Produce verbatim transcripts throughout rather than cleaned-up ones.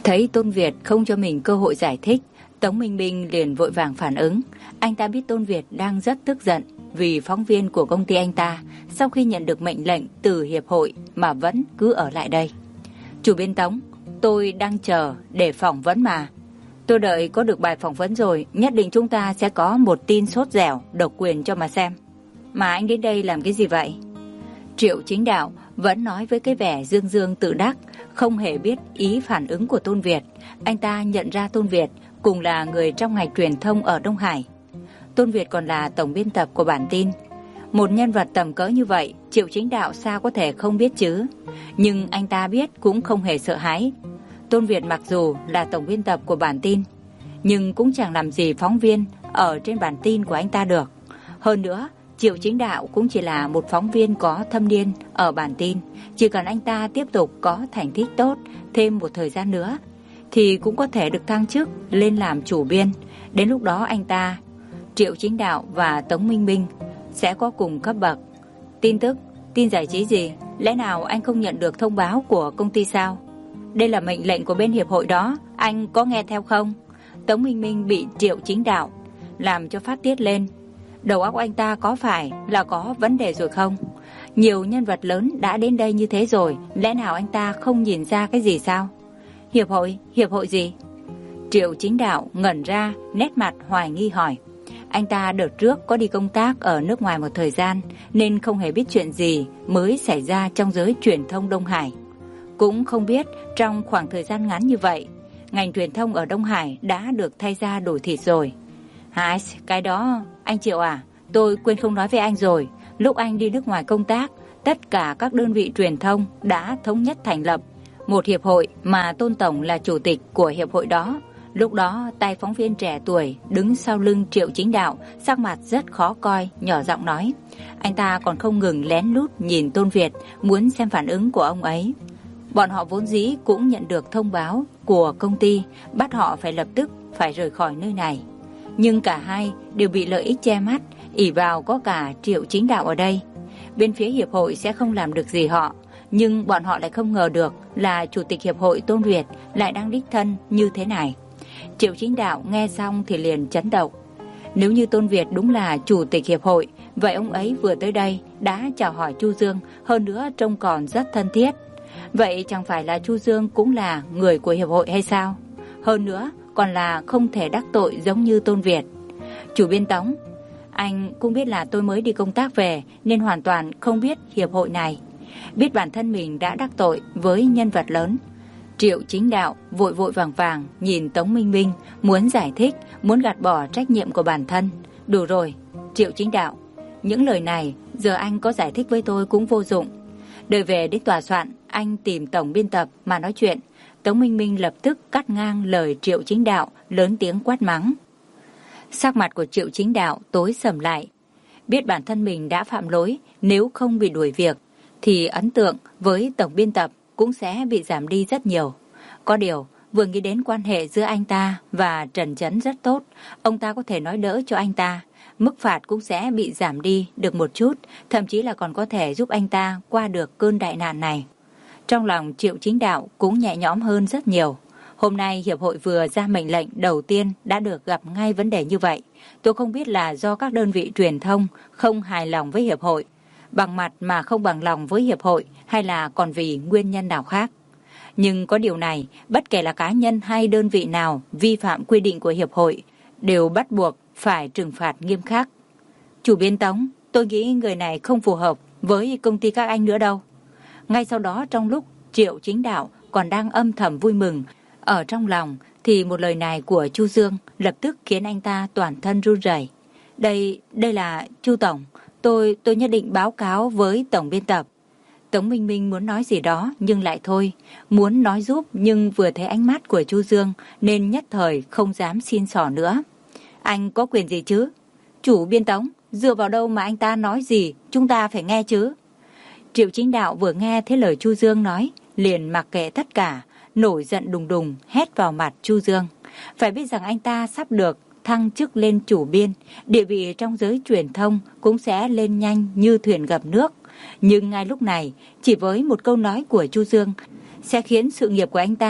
Thấy Tôn Việt không cho mình cơ hội giải thích, Tống Minh Minh liền vội vàng phản ứng. Anh ta biết Tôn Việt đang rất tức giận vì phóng viên của công ty anh ta sau khi nhận được mệnh lệnh từ hiệp hội mà vẫn cứ ở lại đây. Chủ biên Tống, tôi đang chờ để phỏng vấn mà. Tôi đợi có được bài phỏng vấn rồi, nhất định chúng ta sẽ có một tin sốt dẻo, độc quyền cho mà xem. Mà anh đến đây làm cái gì vậy? Triệu Chính Đạo vẫn nói với cái vẻ dương dương tự đắc, không hề biết ý phản ứng của Tôn Việt. Anh ta nhận ra Tôn Việt cùng là người trong ngành truyền thông ở Đông Hải. Tôn Việt còn là tổng biên tập của bản tin. Một nhân vật tầm cỡ như vậy, Triệu Chính Đạo sao có thể không biết chứ? Nhưng anh ta biết cũng không hề sợ hãi. Tôn Việt mặc dù là tổng biên tập của bản tin, nhưng cũng chẳng làm gì phóng viên ở trên bản tin của anh ta được. Hơn nữa, Triệu Chính Đạo cũng chỉ là một phóng viên có thâm niên ở bản tin. Chỉ cần anh ta tiếp tục có thành tích tốt thêm một thời gian nữa thì cũng có thể được thăng chức lên làm chủ biên. Đến lúc đó anh ta, Triệu Chính Đạo và Tống Minh Minh sẽ có cùng cấp bậc. Tin tức, tin giải trí gì? Lẽ nào anh không nhận được thông báo của công ty sao? Đây là mệnh lệnh của bên hiệp hội đó, anh có nghe theo không? Tống Minh Minh bị Triệu Chính Đạo làm cho phát tiết lên. Đầu óc anh ta có phải là có vấn đề rồi không? Nhiều nhân vật lớn đã đến đây như thế rồi, lẽ nào anh ta không nhìn ra cái gì sao? Hiệp hội, hiệp hội gì? Triệu Chính Đạo ngẩn ra, nét mặt hoài nghi hỏi. Anh ta đợt trước có đi công tác ở nước ngoài một thời gian nên không hề biết chuyện gì mới xảy ra trong giới truyền thông Đông Hải. Cũng không biết trong khoảng thời gian ngắn như vậy, ngành truyền thông ở Đông Hải đã được thay ra đổi thịt rồi. Hả, cái đó, anh Triệu à, tôi quên không nói với anh rồi. Lúc anh đi nước ngoài công tác, tất cả các đơn vị truyền thông đã thống nhất thành lập một hiệp hội mà Tôn Tổng là chủ tịch của hiệp hội đó. Lúc đó, tay phóng viên trẻ tuổi đứng sau lưng Triệu Chính Đạo, sắc mặt rất khó coi, nhỏ giọng nói. Anh ta còn không ngừng lén lút nhìn Tôn Việt, muốn xem phản ứng của ông ấy. Bọn họ vốn dĩ cũng nhận được thông báo của công ty, bắt họ phải lập tức phải rời khỏi nơi này. Nhưng cả hai đều bị lợi ích che mắt, ỷ vào có cả Triệu Chính Đạo ở đây. Bên phía hiệp hội sẽ không làm được gì họ, nhưng bọn họ lại không ngờ được là chủ tịch hiệp hội Tôn Việt lại đang đích thân như thế này. Triệu Chính Đạo nghe xong thì liền chấn động. Nếu như Tôn Việt đúng là chủ tịch hiệp hội, vậy ông ấy vừa tới đây đã chào hỏi Chu Dương, hơn nữa trông còn rất thân thiết. Vậy chẳng phải là Chu Dương cũng là người của hiệp hội hay sao? Hơn nữa còn là không thể đắc tội giống như Tôn Việt. Chủ biên Tống, anh cũng biết là tôi mới đi công tác về nên hoàn toàn không biết hiệp hội này. Biết bản thân mình đã đắc tội với nhân vật lớn. Triệu Chính Đạo vội vội vàng vàng nhìn Tống Minh Minh, muốn giải thích, muốn gạt bỏ trách nhiệm của bản thân. Đủ rồi, Triệu Chính Đạo, những lời này giờ anh có giải thích với tôi cũng vô dụng. Đợi về đến tòa soạn, anh tìm tổng biên tập mà nói chuyện. Tống Minh Minh lập tức cắt ngang lời Triệu Chính Đạo, lớn tiếng quát mắng. Sắc mặt của Triệu Chính Đạo tối sầm lại. Biết bản thân mình đã phạm lỗi, nếu không bị đuổi việc thì ấn tượng với tổng biên tập cũng sẽ bị giảm đi rất nhiều. Có điều, vừa nghĩ đến quan hệ giữa anh ta và Trần Chấn rất tốt, ông ta có thể nói đỡ cho anh ta. Mức phạt cũng sẽ bị giảm đi được một chút, thậm chí là còn có thể giúp anh ta qua được cơn đại nạn này. Trong lòng Triệu Chính Đạo cũng nhẹ nhõm hơn rất nhiều. Hôm nay hiệp hội vừa ra mệnh lệnh đầu tiên đã được gặp ngay vấn đề như vậy. Tôi không biết là do các đơn vị truyền thông không hài lòng với hiệp hội, bằng mặt mà không bằng lòng với hiệp hội, hay là còn vì nguyên nhân nào khác. Nhưng có điều này, bất kể là cá nhân hay đơn vị nào vi phạm quy định của hiệp hội đều bắt buộc phải trừng phạt nghiêm khắc. Chủ biên Tống, tôi nghĩ người này không phù hợp với công ty các anh nữa đâu. Ngay sau đó, trong lúc Triệu Chính Đạo còn đang âm thầm vui mừng ở trong lòng, thì một lời này của Chu Dương lập tức khiến anh ta toàn thân run rẩy. Đây, đây là Chu Tổng, tôi, tôi nhất định báo cáo với tổng biên tập. Tống Minh Minh muốn nói gì đó nhưng lại thôi, muốn nói giúp nhưng vừa thấy ánh mắt của Chu Dương nên nhất thời không dám xin xỏ nữa. Anh có quyền gì chứ? Chủ biên Tống, dựa vào đâu mà anh ta nói gì chúng ta phải nghe chứ? Triệu Chính Đạo vừa nghe thấy lời Chu Dương nói, liền mặc kệ tất cả, nổi giận đùng đùng hét vào mặt Chu Dương. Phải biết rằng anh ta sắp được thăng chức lên chủ biên, địa vị trong giới truyền thông cũng sẽ lên nhanh như thuyền gặp nước. Nhưng ngay lúc này, chỉ với một câu nói của Chu Dương sẽ khiến sự nghiệp của anh ta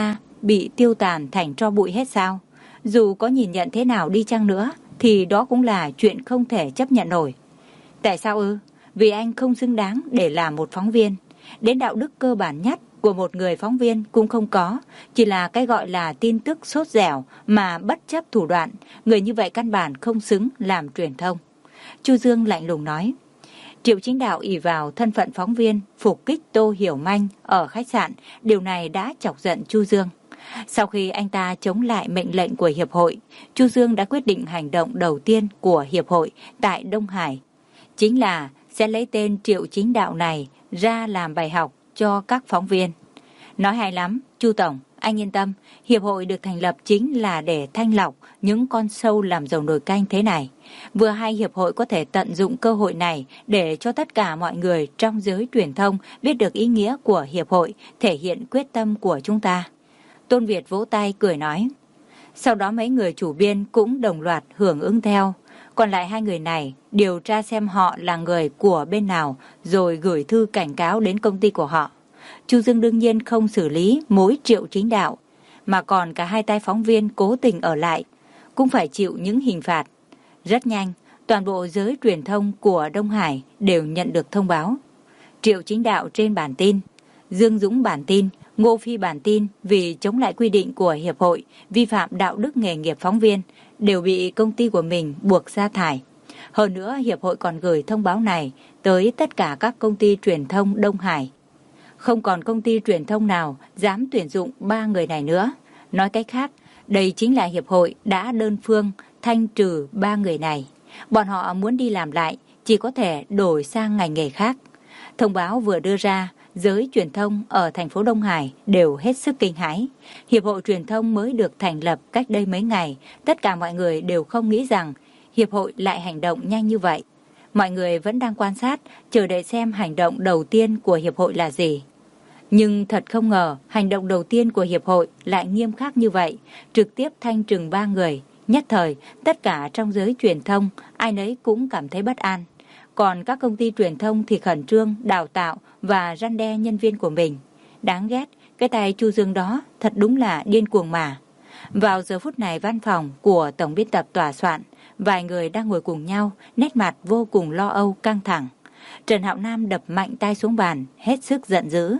bị tiêu tàn thành tro bụi hết sao? Dù có nhìn nhận thế nào đi chăng nữa, thì đó cũng là chuyện không thể chấp nhận nổi. Tại sao ư? Vì anh không xứng đáng để làm một phóng viên. Đến đạo đức cơ bản nhất của một người phóng viên cũng không có, chỉ là cái gọi là tin tức sốt dẻo mà bất chấp thủ đoạn, người như vậy căn bản không xứng làm truyền thông. Chu Dương lạnh lùng nói. Triệu Chính Đạo ỷ vào thân phận phóng viên phục kích Tô Hiểu Manh ở khách sạn, điều này đã chọc giận Chu Dương. Sau khi anh ta chống lại mệnh lệnh của Hiệp hội, Chu Dương đã quyết định hành động đầu tiên của Hiệp hội tại Đông Hải. Chính là sẽ lấy tên Triệu Chính Đạo này ra làm bài học cho các phóng viên. Nói hay lắm, Chu Tổng, anh yên tâm, Hiệp hội được thành lập chính là để thanh lọc những con sâu làm dầu nồi canh thế này. Vừa hay Hiệp hội có thể tận dụng cơ hội này để cho tất cả mọi người trong giới truyền thông biết được ý nghĩa của Hiệp hội, thể hiện quyết tâm của chúng ta. Tôn Việt vỗ tay cười nói. Sau đó mấy người chủ biên cũng đồng loạt hưởng ứng theo. Còn lại hai người này điều tra xem họ là người của bên nào rồi gửi thư cảnh cáo đến công ty của họ. Chu Dương đương nhiên không xử lý mỗi Triệu Chính Đạo, mà còn cả hai tay phóng viên cố tình ở lại cũng phải chịu những hình phạt. Rất nhanh, toàn bộ giới truyền thông của Đông Hải đều nhận được thông báo. Triệu Chính Đạo trên bản tin, Dương Dũng bản tin, Ngô Phi bản tin vì chống lại quy định của Hiệp hội, vi phạm đạo đức nghề nghiệp phóng viên, đều bị công ty của mình buộc sa thải. Hơn nữa, Hiệp hội còn gửi thông báo này tới tất cả các công ty truyền thông Đông Hải. Không còn công ty truyền thông nào dám tuyển dụng ba người này nữa. Nói cách khác, đây chính là Hiệp hội đã đơn phương thanh trừ ba người này. Bọn họ muốn đi làm lại, chỉ có thể đổi sang ngành nghề khác. Thông báo vừa đưa ra, giới truyền thông ở thành phố Đông Hải đều hết sức kinh hãi. Hiệp hội truyền thông mới được thành lập cách đây mấy ngày, tất cả mọi người đều không nghĩ rằng Hiệp hội lại hành động nhanh như vậy. Mọi người vẫn đang quan sát, chờ đợi xem hành động đầu tiên của Hiệp hội là gì. Nhưng thật không ngờ, hành động đầu tiên của Hiệp hội lại nghiêm khắc như vậy, trực tiếp thanh trừng ba người. Nhất thời, tất cả trong giới truyền thông, ai nấy cũng cảm thấy bất an. Còn các công ty truyền thông thì khẩn trương, đào tạo và răn đe nhân viên của mình. Đáng ghét, cái tay Chu Dương đó thật đúng là điên cuồng mà. Vào giờ phút này, văn phòng của tổng biên tập tòa soạn, vài người đang ngồi cùng nhau, nét mặt vô cùng lo âu, căng thẳng. Trần Hạo Nam đập mạnh tay xuống bàn, hết sức giận dữ.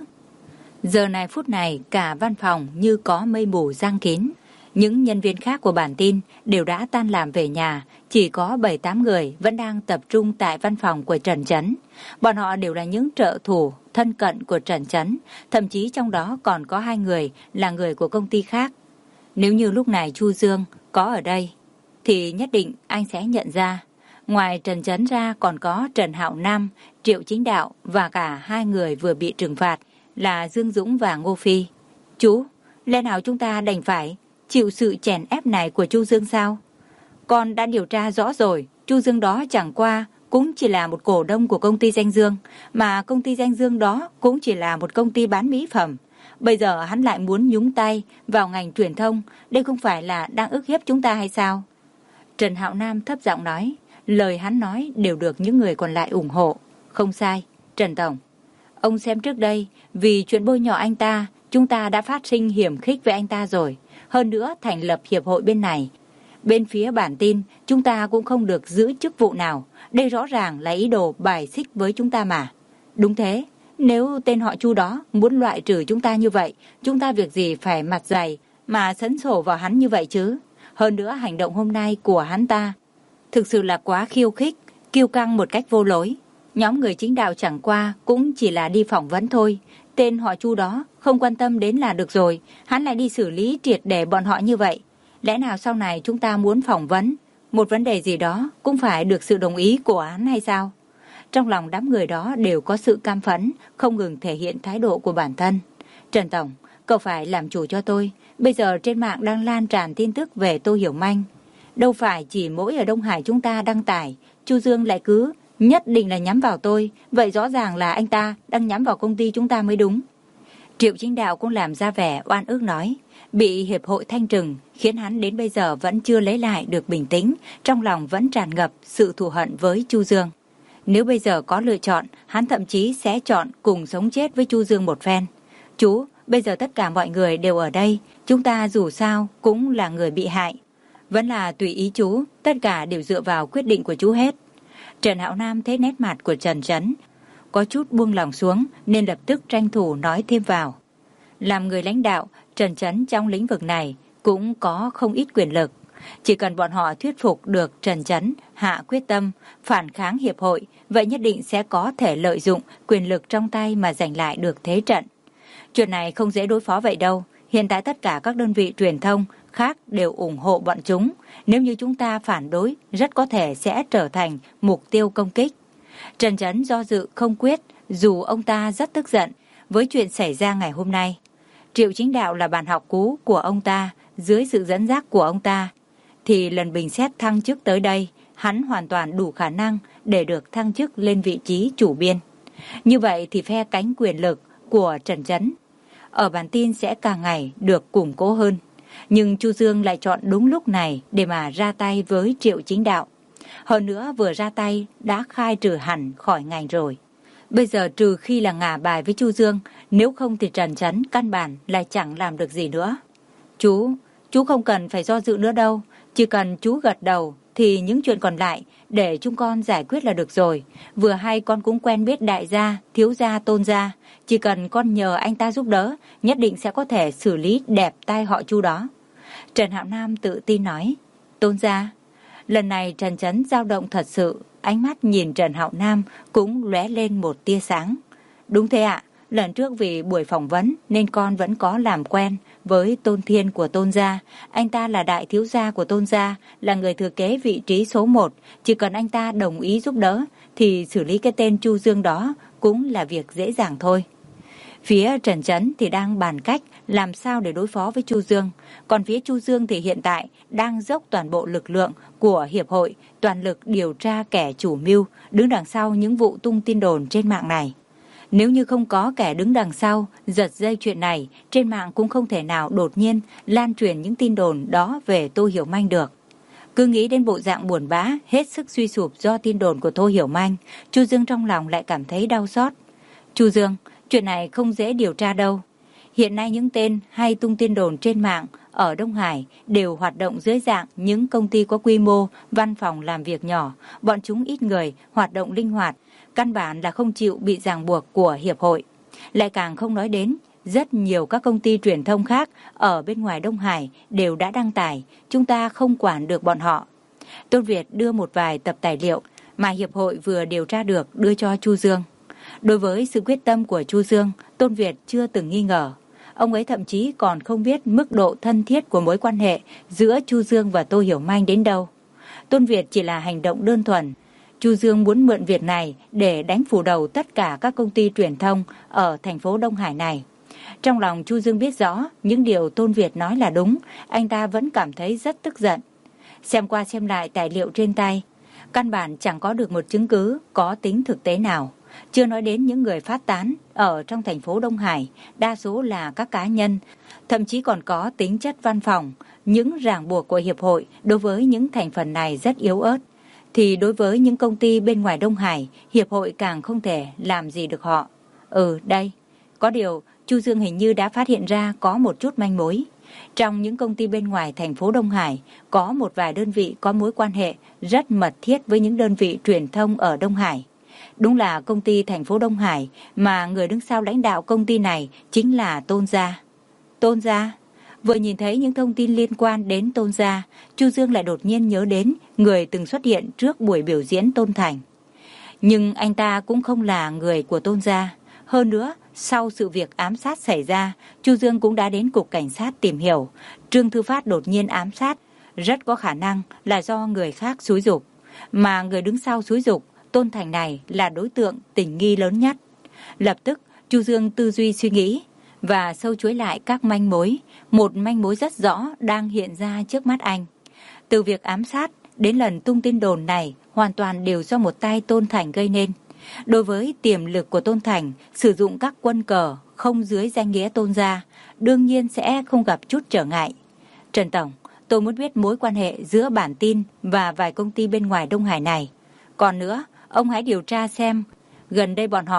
Giờ này phút này, cả văn phòng như có mây mù giăng kín. Những nhân viên khác của bản tin đều đã tan làm về nhà, chỉ có bảy tám người vẫn đang tập trung tại văn phòng của Trần Chấn. Bọn họ đều là những trợ thủ thân cận của Trần Chấn, thậm chí trong đó còn có hai người là người của công ty khác. Nếu như lúc này Chu Dương có ở đây, thì nhất định anh sẽ nhận ra. Ngoài Trần Chấn ra còn có Trần Hạo Nam, Triệu Chính Đạo và cả hai người vừa bị trừng phạt là Dương Dũng và Ngô Phi. Chú, lẽ nào chúng ta đành phải chịu sự chèn ép này của Chu Dương sao? Con đã điều tra rõ rồi, Chu Dương đó chẳng qua cũng chỉ là một cổ đông của công ty Danh Dương, mà công ty Danh Dương đó cũng chỉ là một công ty bán mỹ phẩm. Bây giờ hắn lại muốn nhúng tay vào ngành truyền thông, đây không phải là đang ức hiếp chúng ta hay sao? Trần Hạo Nam thấp giọng nói, lời hắn nói đều được những người còn lại ủng hộ. Không sai, Trần Tổng. Ông xem trước đây, vì chuyện bôi nhọ anh ta, chúng ta đã phát sinh hiểm khích với anh ta rồi. Hơn nữa, thành lập hiệp hội bên này. Bên phía bản tin, chúng ta cũng không được giữ chức vụ nào. Đây rõ ràng là ý đồ bài xích với chúng ta mà. Đúng thế, nếu tên họ Chu đó muốn loại trừ chúng ta như vậy, chúng ta việc gì phải mặt dày mà sấn sổ vào hắn như vậy chứ. Hơn nữa, hành động hôm nay của hắn ta thực sự là quá khiêu khích, kiêu căng một cách vô lối. Nhóm người chính đạo chẳng qua cũng chỉ là đi phỏng vấn thôi. Tên họ Chu đó không quan tâm đến là được rồi, hắn lại đi xử lý triệt để bọn họ như vậy. Lẽ nào sau này chúng ta muốn phỏng vấn một vấn đề gì đó cũng phải được sự đồng ý của hắn hay sao? Trong lòng đám người đó đều có sự cam phẫn, không ngừng thể hiện thái độ của bản thân. Trần Tổng, cậu phải làm chủ cho tôi. Bây giờ trên mạng đang lan tràn tin tức về Tô Hiểu Manh. Đâu phải chỉ mỗi ở Đông Hải chúng ta đăng tải, Chu Dương lại cứ nhất định là nhắm vào tôi. Vậy rõ ràng là anh ta đang nhắm vào công ty chúng ta mới đúng. Triệu Chính Đạo cũng làm ra vẻ oan ức nói. Bị hiệp hội thanh trừng khiến hắn đến bây giờ vẫn chưa lấy lại được bình tĩnh, trong lòng vẫn tràn ngập sự thù hận với Chu Dương. Nếu bây giờ có lựa chọn, hắn thậm chí sẽ chọn cùng sống chết với Chu Dương một phen. Chú, Bây giờ tất cả mọi người đều ở đây, chúng ta dù sao cũng là người bị hại. Vẫn là tùy ý chú, tất cả đều dựa vào quyết định của chú hết. Trần Hạo Nam thấy nét mặt của Trần Chấn có chút buông lòng xuống nên lập tức tranh thủ nói thêm vào. Làm người lãnh đạo, Trần Chấn trong lĩnh vực này cũng có không ít quyền lực. Chỉ cần bọn họ thuyết phục được Trần Chấn hạ quyết tâm phản kháng hiệp hội, vậy nhất định sẽ có thể lợi dụng quyền lực trong tay mà giành lại được thế trận. Chuyện này không dễ đối phó vậy đâu. Hiện tại tất cả các đơn vị truyền thông khác đều ủng hộ bọn chúng. Nếu như chúng ta phản đối, rất có thể sẽ trở thành mục tiêu công kích. Trần Chấn do dự không quyết, dù ông ta rất tức giận với chuyện xảy ra ngày hôm nay. Triệu Chính Đạo là bạn học cũ của ông ta, dưới sự dẫn dắt của ông ta, thì lần bình xét thăng chức tới đây, hắn hoàn toàn đủ khả năng để được thăng chức lên vị trí chủ biên. Như vậy thì phe cánh quyền lực của Trần Chấn ở bản tin sẽ càng ngày được củng cố hơn. Nhưng Chu Dương lại chọn đúng lúc này để mà ra tay với Triệu Chính Đạo. Hơn nữa vừa ra tay đã khai trừ hẳn khỏi ngành rồi. Bây giờ trừ khi là ngả bài với Chu Dương, nếu không thì Trần Chấn căn bản lại chẳng làm được gì nữa. Chú, chú không cần phải do dự nữa đâu. Chỉ cần chú gật đầu thì những chuyện còn lại để chúng con giải quyết là được rồi. Vừa hay con cũng quen biết đại gia, thiếu gia, tôn gia. Chỉ cần con nhờ anh ta giúp đỡ, nhất định sẽ có thể xử lý đẹp tai họ Chu đó. Trần Hạo Nam tự tin nói. Tôn gia. Lần này Trần Chấn dao động thật sự, ánh mắt nhìn Trần Hạo Nam cũng lóe lên một tia sáng. Đúng thế ạ, lần trước vì buổi phỏng vấn nên con vẫn có làm quen với Tôn Thiên của Tôn gia. Anh ta là đại thiếu gia của Tôn gia, là người thừa kế vị trí số một. Chỉ cần anh ta đồng ý giúp đỡ thì xử lý cái tên Chu Dương đó cũng là việc dễ dàng thôi. Phía Trần Chấn thì đang bàn cách làm sao để đối phó với Chu Dương. Còn phía Chu Dương thì hiện tại đang dốc toàn bộ lực lượng của hiệp hội, toàn lực điều tra kẻ chủ mưu đứng đằng sau những vụ tung tin đồn trên mạng này. Nếu như không có kẻ đứng đằng sau giật dây chuyện này, trên mạng cũng không thể nào đột nhiên lan truyền những tin đồn đó về Tô Hiểu Manh được. Cứ nghĩ đến bộ dạng buồn bã, hết sức suy sụp do tin đồn của Tô Hiểu Manh, Chu Dương trong lòng lại cảm thấy đau xót. Chu Dương, chuyện này không dễ điều tra đâu. Hiện nay những tên hay tung tin đồn trên mạng ở Đông Hải đều hoạt động dưới dạng những công ty có quy mô, văn phòng làm việc nhỏ. Bọn chúng ít người, hoạt động linh hoạt, căn bản là không chịu bị ràng buộc của hiệp hội. Lại càng không nói đến, rất nhiều các công ty truyền thông khác ở bên ngoài Đông Hải đều đã đăng tải, chúng ta không quản được bọn họ. Tôn Việt đưa một vài tập tài liệu mà hiệp hội vừa điều tra được đưa cho Chu Dương. Đối với sự quyết tâm của Chu Dương, Tôn Việt chưa từng nghi ngờ. Ông ấy thậm chí còn không biết mức độ thân thiết của mối quan hệ giữa Chu Dương và Tô Hiểu Manh đến đâu. Tôn Việt chỉ là hành động đơn thuần. Chu Dương muốn mượn việc này để đánh phủ đầu tất cả các công ty truyền thông ở thành phố Đông Hải này. Trong lòng Chu Dương biết rõ những điều Tôn Việt nói là đúng, anh ta vẫn cảm thấy rất tức giận. Xem qua xem lại tài liệu trên tay, căn bản chẳng có được một chứng cứ có tính thực tế nào. Chưa nói đến những người phát tán ở trong thành phố Đông Hải, đa số là các cá nhân, thậm chí còn có tính chất văn phòng. Những ràng buộc của hiệp hội đối với những thành phần này rất yếu ớt. Thì đối với những công ty bên ngoài Đông Hải, hiệp hội càng không thể làm gì được họ. Ừ, đây. Có điều, Chu Dương hình như đã phát hiện ra có một chút manh mối. Trong những công ty bên ngoài thành phố Đông Hải, có một vài đơn vị có mối quan hệ rất mật thiết với những đơn vị truyền thông ở Đông Hải. Đúng là công ty thành phố Đông Hải, mà người đứng sau lãnh đạo công ty này chính là Tôn gia. Tôn gia? Vừa nhìn thấy những thông tin liên quan đến Tôn gia, Chu Dương lại đột nhiên nhớ đến người từng xuất hiện trước buổi biểu diễn Tôn Thành. Nhưng anh ta cũng không là người của Tôn gia. Hơn nữa, sau sự việc ám sát xảy ra, Chu Dương cũng đã đến cục cảnh sát tìm hiểu. Trương Thư Phát đột nhiên ám sát, rất có khả năng là do người khác xúi giục. Mà người đứng sau xúi giục Tôn Thành này là đối tượng tình nghi lớn nhất. Lập tức, Chu Dương tư duy suy nghĩ và sâu chuối lại các manh mối. Một manh mối rất rõ đang hiện ra trước mắt anh. Từ việc ám sát đến lần tung tin đồn này hoàn toàn đều do một tay Tôn Thành gây nên. Đối với tiềm lực của Tôn Thành, sử dụng các quân cờ không dưới danh nghĩa Tôn gia, đương nhiên sẽ không gặp chút trở ngại. Trần Tổng, tôi muốn biết mối quan hệ giữa bản tin và vài công ty bên ngoài Đông Hải này. Còn nữa, ông hãy điều tra xem gần đây bọn họ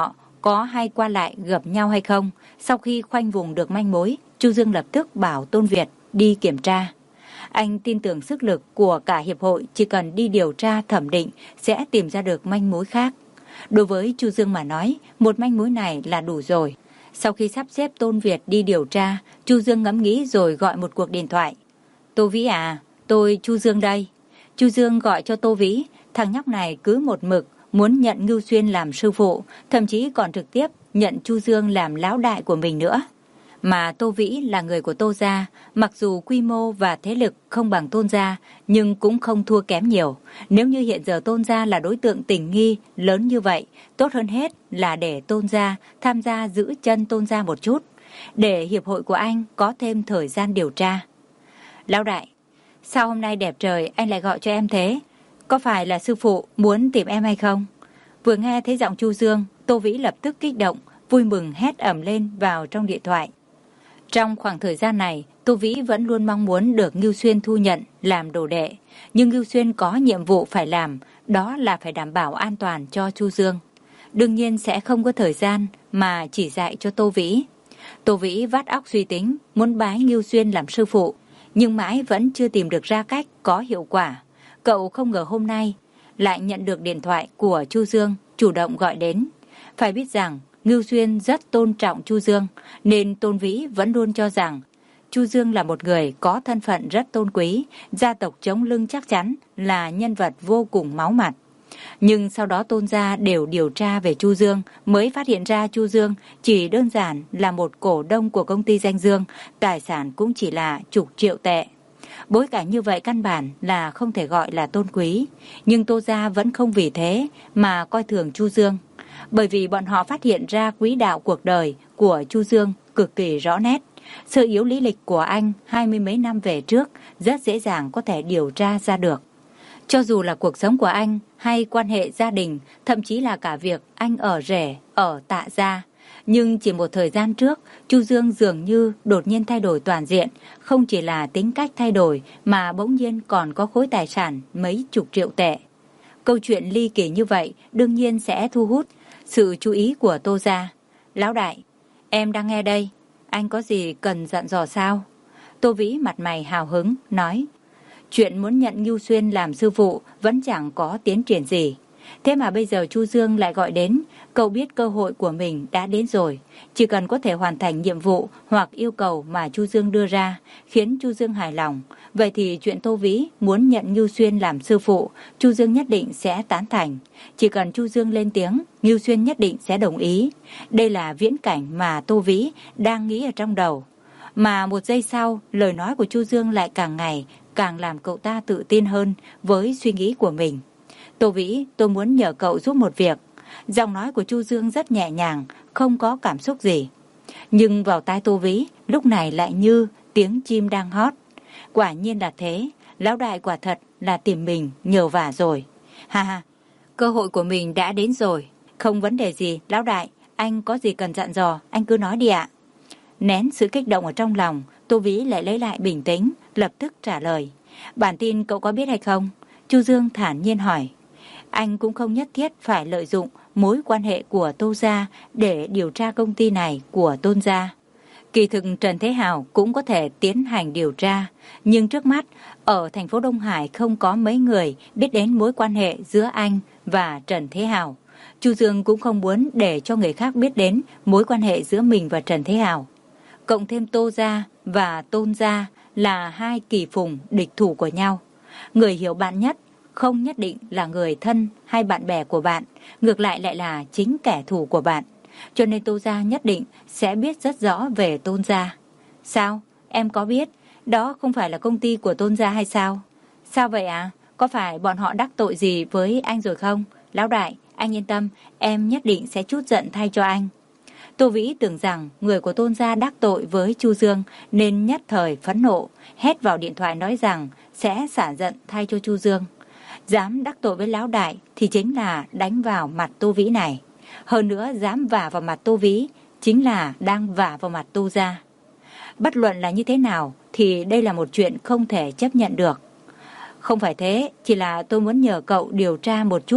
có hay qua lại gặp nhau hay không. Sau khi khoanh vùng được manh mối, Chu Dương lập tức bảo Tôn Việt đi kiểm tra. Anh tin tưởng sức lực của cả hiệp hội, chỉ cần đi điều tra thẩm định sẽ tìm ra được manh mối khác. Đối với Chu Dương mà nói, một manh mối này là đủ rồi. Sau khi sắp xếp Tôn Việt đi điều tra, Chu Dương ngẫm nghĩ rồi gọi một cuộc điện thoại. Tô Vĩ à, tôi Chu Dương đây. Chu Dương gọi cho Tô Vĩ, thằng nhóc này cứ một mực muốn nhận Ngưu Xuyên làm sư phụ, thậm chí còn trực tiếp nhận Chu Dương làm lão đại của mình nữa. Mà Tô Vĩ là người của Tô gia, mặc dù quy mô và thế lực không bằng Tôn gia, nhưng cũng không thua kém nhiều. Nếu như hiện giờ Tôn gia là đối tượng tình nghi lớn như vậy, tốt hơn hết là để Tôn gia tham gia giữ chân Tôn gia một chút, để hiệp hội của anh có thêm thời gian điều tra. Lão đại, sao hôm nay đẹp trời anh lại gọi cho em thế? Có phải là sư phụ muốn tìm em hay không? Vừa nghe thấy giọng Chu Dương, Tô Vĩ lập tức kích động, vui mừng hét ầm lên vào trong điện thoại. Trong khoảng thời gian này, Tô Vĩ vẫn luôn mong muốn được Ngưu Xuyên thu nhận làm đồ đệ. Nhưng Ngưu Xuyên có nhiệm vụ phải làm, đó là phải đảm bảo an toàn cho Chu Dương. Đương nhiên sẽ không có thời gian mà chỉ dạy cho Tô Vĩ. Tô Vĩ vắt óc suy tính, muốn bái Ngưu Xuyên làm sư phụ, nhưng mãi vẫn chưa tìm được ra cách có hiệu quả. Cậu không ngờ hôm nay lại nhận được điện thoại của Chu Dương chủ động gọi đến. Phải biết rằng Ngưu Xuyên rất tôn trọng Chu Dương, nên Tôn Vĩ vẫn luôn cho rằng Chu Dương là một người có thân phận rất tôn quý, gia tộc chống lưng chắc chắn là nhân vật vô cùng máu mặt. Nhưng sau đó Tôn gia đều điều tra về Chu Dương, mới phát hiện ra Chu Dương chỉ đơn giản là một cổ đông của công ty Danh Dương, tài sản cũng chỉ là chục triệu tệ. Bối cảnh như vậy căn bản là không thể gọi là tôn quý, nhưng Tô gia vẫn không vì thế mà coi thường Chu Dương. Bởi vì bọn họ phát hiện ra quỹ đạo cuộc đời của Chu Dương cực kỳ rõ nét. Sự yếu lý lịch của anh hai mươi mấy năm về trước rất dễ dàng có thể điều tra ra được. Cho dù là cuộc sống của anh hay quan hệ gia đình, thậm chí là cả việc anh ở rể, ở Tạ gia. Nhưng chỉ một thời gian trước, Chu Dương dường như đột nhiên thay đổi toàn diện, không chỉ là tính cách thay đổi mà bỗng nhiên còn có khối tài sản mấy chục triệu tệ. Câu chuyện ly kỳ như vậy đương nhiên sẽ thu hút sự chú ý của Tô gia. Lão đại, em đang nghe đây, anh có gì cần dặn dò sao? Tô Vĩ mặt mày hào hứng, nói. Chuyện muốn nhận Ngưu Xuyên làm sư phụ vẫn chẳng có tiến triển gì. Thế mà bây giờ Chu Dương lại gọi đến, cậu biết cơ hội của mình đã đến rồi. Chỉ cần có thể hoàn thành nhiệm vụ hoặc yêu cầu mà Chu Dương đưa ra, khiến Chu Dương hài lòng. Vậy thì chuyện Tô Vĩ muốn nhận Ngưu Xuyên làm sư phụ, Chu Dương nhất định sẽ tán thành. Chỉ cần Chu Dương lên tiếng, Ngưu Xuyên nhất định sẽ đồng ý. Đây là viễn cảnh mà Tô Vĩ đang nghĩ ở trong đầu. Mà một giây sau, lời nói của Chu Dương lại càng ngày càng làm cậu ta tự tin hơn với suy nghĩ của mình. Tô Vĩ, tôi muốn nhờ cậu giúp một việc. Giọng nói của Chu Dương rất nhẹ nhàng, không có cảm xúc gì. Nhưng vào tai Tô Vĩ, lúc này lại như tiếng chim đang hót. Quả nhiên là thế, lão đại quả thật là tìm mình nhờ vả rồi. Ha ha, cơ hội của mình đã đến rồi. Không vấn đề gì, lão đại, anh có gì cần dặn dò, anh cứ nói đi ạ. Nén sự kích động ở trong lòng, Tô Vĩ lại lấy lại bình tĩnh, lập tức trả lời. Bản tin cậu có biết hay không? Chu Dương thản nhiên hỏi. Anh cũng không nhất thiết phải lợi dụng mối quan hệ của Tô gia để điều tra công ty này của Tôn gia. Kỳ thực Trần Thế Hào cũng có thể tiến hành điều tra, nhưng trước mắt ở thành phố Đông Hải không có mấy người biết đến mối quan hệ giữa anh và Trần Thế Hào. Chu Dương cũng không muốn để cho người khác biết đến mối quan hệ giữa mình và Trần Thế Hào. Cộng thêm Tô gia và Tôn gia là hai kỳ phùng địch thủ của nhau. Người hiểu bạn nhất không nhất định là người thân hay bạn bè của bạn, ngược lại lại là chính kẻ thù của bạn. Cho nên Tô gia nhất định sẽ biết rất rõ về Tôn gia. Sao? Em có biết đó không phải là công ty của Tôn gia hay sao? Sao vậy à? Có phải bọn họ đắc tội gì với anh rồi không? Lão đại, anh yên tâm, em nhất định sẽ trút giận thay cho anh. Tô Vĩ tưởng rằng người của Tôn gia đắc tội với Chu Dương nên nhất thời phẫn nộ, hét vào điện thoại nói rằng sẽ xả giận thay cho Chu Dương. Dám đắc tội với lão đại thì chính là đánh vào mặt Tô Vĩ này. Hơn nữa dám vả vào mặt Tô Vĩ chính là đang vả vào mặt Tô gia. Bất luận là như thế nào thì đây là một chuyện không thể chấp nhận được. Không phải thế, chỉ là tôi muốn nhờ cậu điều tra một chút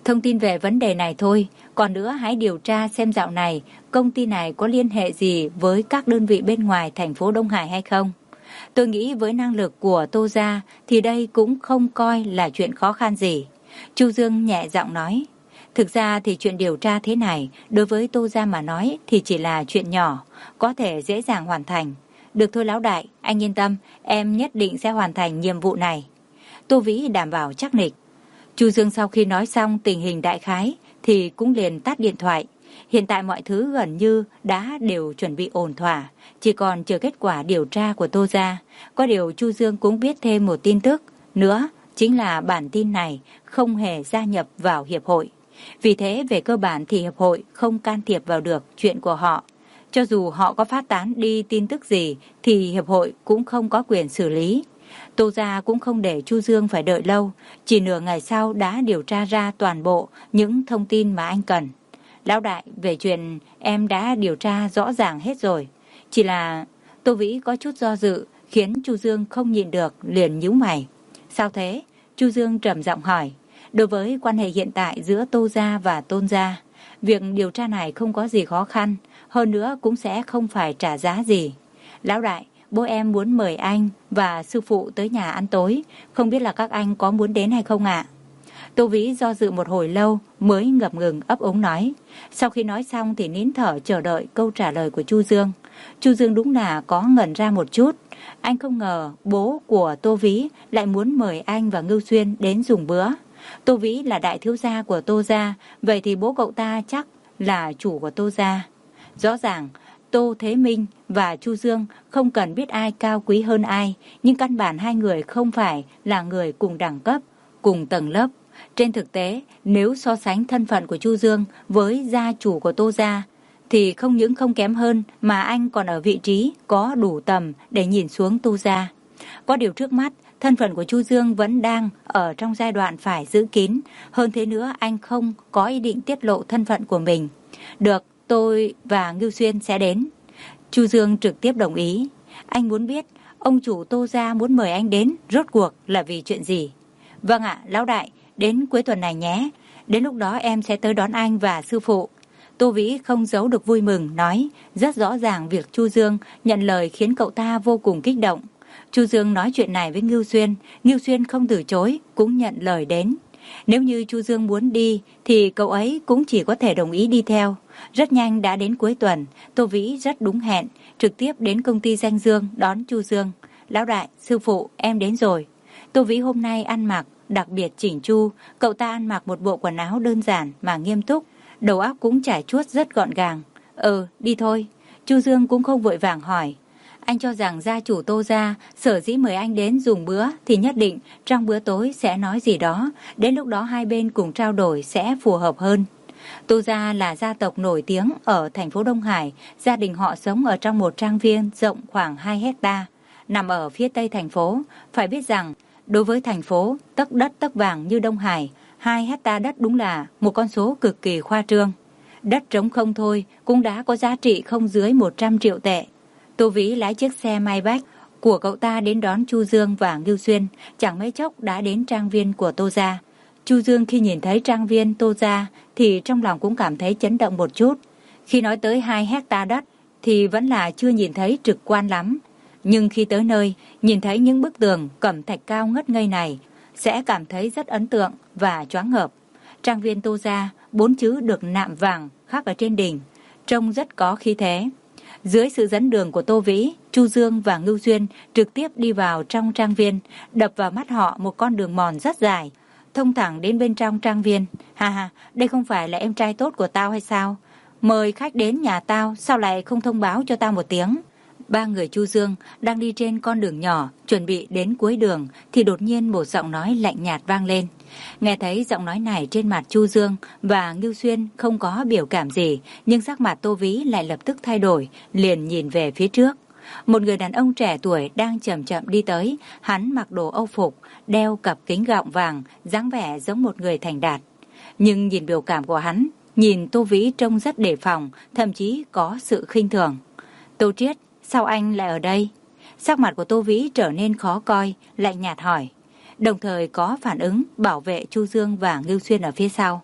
thông tin về vấn đề này thôi. Còn nữa hãy điều tra xem dạo này công ty này có liên hệ gì với các đơn vị bên ngoài thành phố Đông Hải hay không. Tôi nghĩ với năng lực của Tô Gia thì đây cũng không coi là chuyện khó khăn gì. Chu Dương nhẹ giọng nói. Thực ra thì chuyện điều tra thế này đối với Tô Gia mà nói thì chỉ là chuyện nhỏ, có thể dễ dàng hoàn thành. Được thôi lão đại, anh yên tâm, em nhất định sẽ hoàn thành nhiệm vụ này. Tô Vĩ đảm bảo chắc nịch. Chu Dương sau khi nói xong tình hình đại khái thì cũng liền tắt điện thoại. Hiện tại mọi thứ gần như đã đều chuẩn bị ổn thỏa, chỉ còn chờ kết quả điều tra của Tô Gia. Có điều Chu Dương cũng biết thêm một tin tức nữa, chính là bản tin này không hề gia nhập vào hiệp hội. Vì thế về cơ bản thì hiệp hội không can thiệp vào được chuyện của họ. Cho dù họ có phát tán đi tin tức gì thì hiệp hội cũng không có quyền xử lý. Tô Gia cũng không để Chu Dương phải đợi lâu, chỉ nửa ngày sau đã điều tra ra toàn bộ những thông tin mà anh cần. Lão đại, về chuyện em đã điều tra rõ ràng hết rồi. Chỉ là Tô Vĩ có chút do dự khiến Chu Dương không nhịn được liền nhíu mày. Sao thế? Chu Dương trầm giọng hỏi. Đối với quan hệ hiện tại giữa Tô Gia và Tôn Gia, việc điều tra này không có gì khó khăn, hơn nữa cũng sẽ không phải trả giá gì. Lão đại, bố em muốn mời anh và sư phụ tới nhà ăn tối, không biết là các anh có muốn đến hay không ạ? Tô Vĩ do dự một hồi lâu mới ngập ngừng ấp úng nói. Sau khi nói xong thì nín thở chờ đợi câu trả lời của Chu Dương. Chu Dương đúng là có ngẩn ra một chút. Anh không ngờ bố của Tô Vĩ lại muốn mời anh và Ngưu Xuyên đến dùng bữa. Tô Vĩ là đại thiếu gia của Tô Gia, vậy thì bố cậu ta chắc là chủ của Tô Gia. Rõ ràng Tô Thế Minh và Chu Dương không cần biết ai cao quý hơn ai, nhưng căn bản hai người không phải là người cùng đẳng cấp, cùng tầng lớp. Trên thực tế, nếu so sánh thân phận của Chu Dương với gia chủ của Tô Gia, thì không những không kém hơn mà anh còn ở vị trí có đủ tầm để nhìn xuống Tô Gia. Có điều trước mắt, thân phận của Chu Dương vẫn đang ở trong giai đoạn phải giữ kín. Hơn thế nữa, anh không có ý định tiết lộ thân phận của mình. Được, tôi và Ngưu Xuyên sẽ đến. Chu Dương trực tiếp đồng ý. Anh muốn biết ông chủ Tô Gia muốn mời anh đến rốt cuộc là vì chuyện gì? Vâng ạ, lão đại, đến cuối tuần này nhé. Đến lúc đó em sẽ tới đón anh và sư phụ. Tô Vĩ không giấu được vui mừng, nói rất rõ ràng việc Chu Dương nhận lời khiến cậu ta vô cùng kích động. Chu Dương nói chuyện này với Ngưu Xuyên, Ngưu Xuyên không từ chối, cũng nhận lời đến. Nếu như Chu Dương muốn đi thì cậu ấy cũng chỉ có thể đồng ý đi theo. Rất nhanh đã đến cuối tuần, Tô Vĩ rất đúng hẹn, trực tiếp đến công ty Danh Dương đón Chu Dương. Lão đại, sư phụ, em đến rồi. Tô Vĩ hôm nay ăn mặc đặc biệt chỉnh chu, cậu ta ăn mặc một bộ quần áo đơn giản mà nghiêm túc, đầu óc cũng trải chuốt rất gọn gàng. Ừ, đi thôi. Chu Dương cũng không vội vàng hỏi. Anh cho rằng gia chủ Tô Gia sở dĩ mời anh đến dùng bữa thì nhất định trong bữa tối sẽ nói gì đó, đến lúc đó hai bên cùng trao đổi sẽ phù hợp hơn. Tô Gia là gia tộc nổi tiếng ở thành phố Đông Hải, gia đình họ sống ở trong một trang viên rộng khoảng hai hecta, nằm ở phía tây thành phố. Phải biết rằng, đối với thành phố tấc đất tấc vàng như Đông Hải, hai hecta đất đúng là một con số cực kỳ khoa trương. Đất trống không thôi cũng đã có giá trị không dưới một trăm triệu tệ. Tô Vĩ lái chiếc xe Maybach của cậu ta đến đón Chu Dương và Ngưu Xuyên, chẳng mấy chốc đã đến trang viên của Tô Gia. Chu Dương khi nhìn thấy trang viên Tô Gia thì trong lòng cũng cảm thấy chấn động một chút. Khi nói tới hai hecta đất thì vẫn là chưa nhìn thấy trực quan lắm. Nhưng khi tới nơi, nhìn thấy những bức tường cẩm thạch cao ngất ngây này, sẽ cảm thấy rất ấn tượng và choáng ngợp. Trang viên Tô Gia, bốn chữ được nạm vàng khắc ở trên đỉnh, trông rất có khí thế. Dưới sự dẫn đường của Tô Vĩ, Chu Dương và Ngưu Xuyên trực tiếp đi vào trong trang viên, đập vào mắt họ một con đường mòn rất dài, thông thẳng đến bên trong trang viên. Ha ha, đây không phải là em trai tốt của tao hay sao? Mời khách đến nhà tao, sao lại không thông báo cho tao một tiếng? Ba người Chu Dương đang đi trên con đường nhỏ, chuẩn bị đến cuối đường, thì đột nhiên một giọng nói lạnh nhạt vang lên. Nghe thấy giọng nói này, trên mặt Chu Dương và Ngưu Xuyên không có biểu cảm gì, nhưng sắc mặt Tô Vĩ lại lập tức thay đổi, liền nhìn về phía trước. Một người đàn ông trẻ tuổi đang chậm chậm đi tới, hắn mặc đồ Âu phục, đeo cặp kính gọng vàng, dáng vẻ giống một người thành đạt. Nhưng nhìn biểu cảm của hắn, nhìn Tô Vĩ trông rất đề phòng, thậm chí có sự khinh thường. Tô Triết, sao anh lại ở đây? Sắc mặt của Tô Vĩ trở nên khó coi, lạnh nhạt hỏi, đồng thời có phản ứng bảo vệ Chu Dương và Ngưu Xuyên ở phía sau.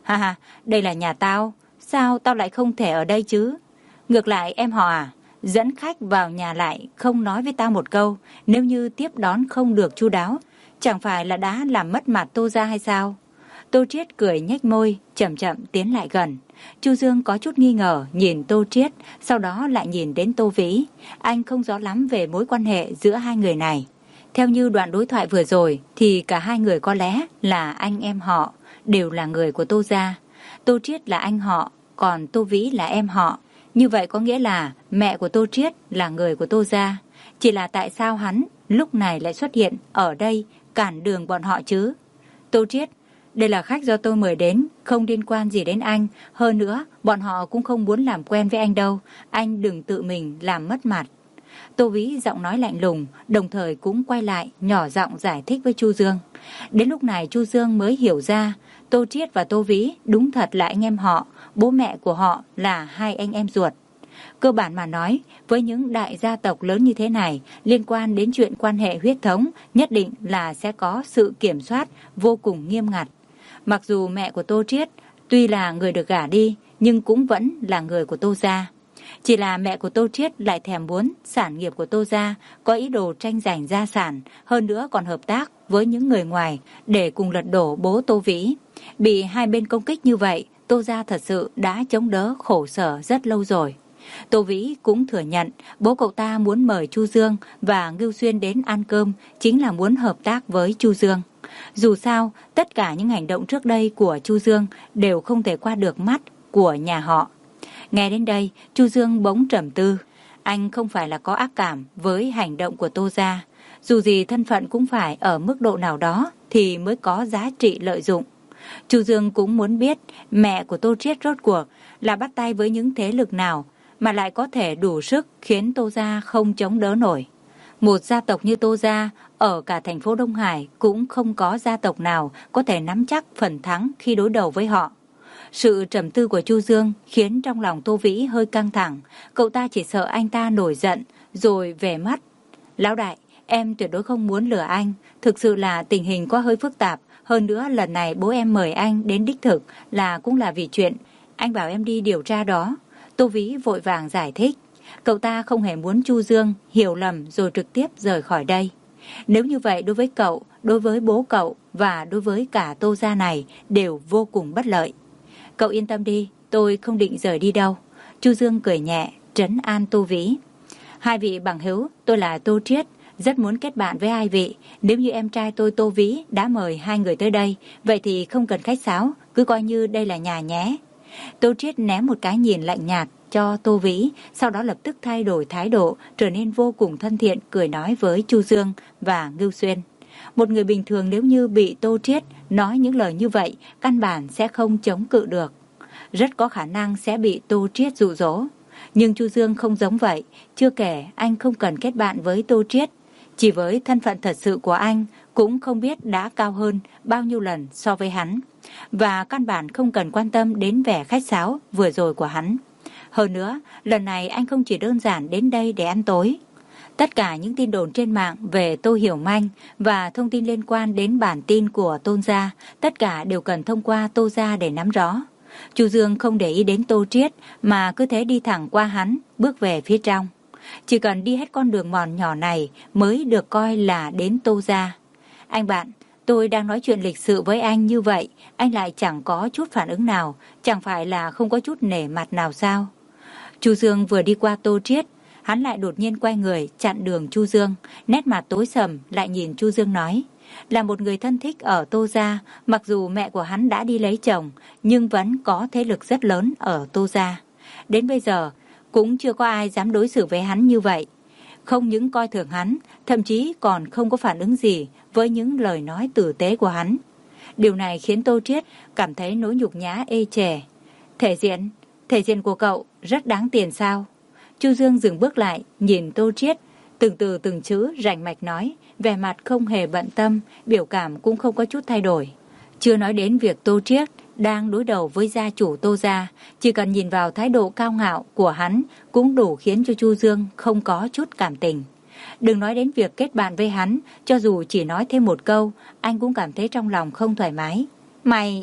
Ha ha, đây là nhà tao, sao tao lại không thể ở đây chứ? Ngược lại em họ à, dẫn khách vào nhà lại không nói với tao một câu, nếu như tiếp đón không được chu đáo, chẳng phải là đã làm mất mặt Tô gia hay sao? Tô Triết cười nhếch môi, chậm chậm tiến lại gần. Chu Dương có chút nghi ngờ nhìn Tô Triết, sau đó lại nhìn đến Tô Vĩ. Anh không rõ lắm về mối quan hệ giữa hai người này. Theo như đoạn đối thoại vừa rồi thì cả hai người có lẽ là anh em họ, đều là người của Tô gia. Tô Triết là anh họ, còn Tô Vĩ là em họ. Như vậy có nghĩa là mẹ của Tô Triết là người của Tô gia. Chỉ là tại sao hắn lúc này lại xuất hiện ở đây cản đường bọn họ chứ? Tô Triết, đây là khách do tôi mời đến, không liên quan gì đến anh. Hơn nữa, bọn họ cũng không muốn làm quen với anh đâu. Anh đừng tự mình làm mất mặt. Tô Vĩ giọng nói lạnh lùng, đồng thời cũng quay lại nhỏ giọng giải thích với Chu Dương. Đến lúc này Chu Dương mới hiểu ra, Tô Triết và Tô Vĩ đúng thật là anh em họ, bố mẹ của họ là hai anh em ruột. Cơ bản mà nói, với những đại gia tộc lớn như thế này, liên quan đến chuyện quan hệ huyết thống, nhất định là sẽ có sự kiểm soát vô cùng nghiêm ngặt. Mặc dù mẹ của Tô Triết tuy là người được gả đi, nhưng cũng vẫn là người của Tô gia. Chỉ là mẹ của Tô Triết lại thèm muốn sản nghiệp của Tô gia, có ý đồ tranh giành gia sản, hơn nữa còn hợp tác với những người ngoài để cùng lật đổ bố Tô Vĩ. Bị hai bên công kích như vậy, Tô gia thật sự đã chống đỡ khổ sở rất lâu rồi. Tô Vĩ cũng thừa nhận bố cậu ta muốn mời Chu Dương và Ngưu Xuyên đến ăn cơm chính là muốn hợp tác với Chu Dương. Dù sao, tất cả những hành động trước đây của Chu Dương đều không thể qua được mắt của nhà họ. Nghe đến đây, Chu Dương bỗng trầm tư. Anh không phải là có ác cảm với hành động của Tô gia. Dù gì thân phận cũng phải ở mức độ nào đó thì mới có giá trị lợi dụng. Chu Dương cũng muốn biết mẹ của Tô Triết rốt cuộc là bắt tay với những thế lực nào mà lại có thể đủ sức khiến Tô gia không chống đỡ nổi. Một gia tộc như Tô gia, ở cả thành phố Đông Hải cũng không có gia tộc nào có thể nắm chắc phần thắng khi đối đầu với họ. Sự trầm tư của Chu Dương khiến trong lòng Tô Vĩ hơi căng thẳng, cậu ta chỉ sợ anh ta nổi giận rồi về mắt. Lão đại, em tuyệt đối không muốn lừa anh, thực sự là tình hình quá hơi phức tạp, hơn nữa lần này bố em mời anh đến đích thực là cũng là vì chuyện anh bảo em đi điều tra đó. Tô Vĩ vội vàng giải thích, cậu ta không hề muốn Chu Dương hiểu lầm rồi trực tiếp rời khỏi đây. Nếu như vậy đối với cậu, đối với bố cậu và đối với cả Tô gia này đều vô cùng bất lợi. Cậu yên tâm đi, tôi không định rời đi đâu. Chu Dương cười nhẹ, trấn an Tô Vĩ. Hai vị bằng hữu, tôi là Tô Triết, rất muốn kết bạn với hai vị. Nếu như em trai tôi Tô Vĩ đã mời hai người tới đây, vậy thì không cần khách sáo, cứ coi như đây là nhà nhé. Tô Triết ném một cái nhìn lạnh nhạt cho Tô Vĩ, sau đó lập tức thay đổi thái độ, trở nên vô cùng thân thiện, cười nói với Chu Dương và Ngưu Xuyên. Một người bình thường nếu như bị Tô Triết nói những lời như vậy, căn bản sẽ không chống cự được. Rất có khả năng sẽ bị Tô Triết dụ dỗ. Nhưng Chu Dương không giống vậy, chưa kể anh không cần kết bạn với Tô Triết. Chỉ với thân phận thật sự của anh, cũng không biết đã cao hơn bao nhiêu lần so với hắn. Và căn bản không cần quan tâm đến vẻ khách sáo vừa rồi của hắn. Hơn nữa, lần này anh không chỉ đơn giản đến đây để ăn tối. Tất cả những tin đồn trên mạng về Tô Hiểu Manh và thông tin liên quan đến bản tin của Tôn gia, tất cả đều cần thông qua Tô gia để nắm rõ. Chu Dương không để ý đến Tô Triết mà cứ thế đi thẳng qua hắn, bước về phía trong. Chỉ cần đi hết con đường mòn nhỏ này mới được coi là đến Tô gia. Anh bạn, tôi đang nói chuyện lịch sự với anh như vậy, anh lại chẳng có chút phản ứng nào, chẳng phải là không có chút nể mặt nào sao? Chu Dương vừa đi qua Tô Triết, hắn lại đột nhiên quay người chặn đường Chu Dương, nét mặt tối sầm lại nhìn Chu Dương nói. Là một người thân thích ở Tô gia, mặc dù mẹ của hắn đã đi lấy chồng, nhưng vẫn có thế lực rất lớn ở Tô gia. Đến bây giờ, cũng chưa có ai dám đối xử với hắn như vậy. Không những coi thường hắn, thậm chí còn không có phản ứng gì với những lời nói tử tế của hắn. Điều này khiến Tô Triết cảm thấy nỗi nhục nhã ê chề. Thể diện, thể diện của cậu rất đáng tiền sao? Chu Dương dừng bước lại, nhìn Tô Triết, từng từ từng chữ rành mạch nói, vẻ mặt không hề bận tâm, biểu cảm cũng không có chút thay đổi. Chưa nói đến việc Tô Triết đang đối đầu với gia chủ Tô gia, chỉ cần nhìn vào thái độ cao ngạo của hắn cũng đủ khiến cho Chu Dương không có chút cảm tình. Đừng nói đến việc kết bạn với hắn, cho dù chỉ nói thêm một câu, anh cũng cảm thấy trong lòng không thoải mái. Mày,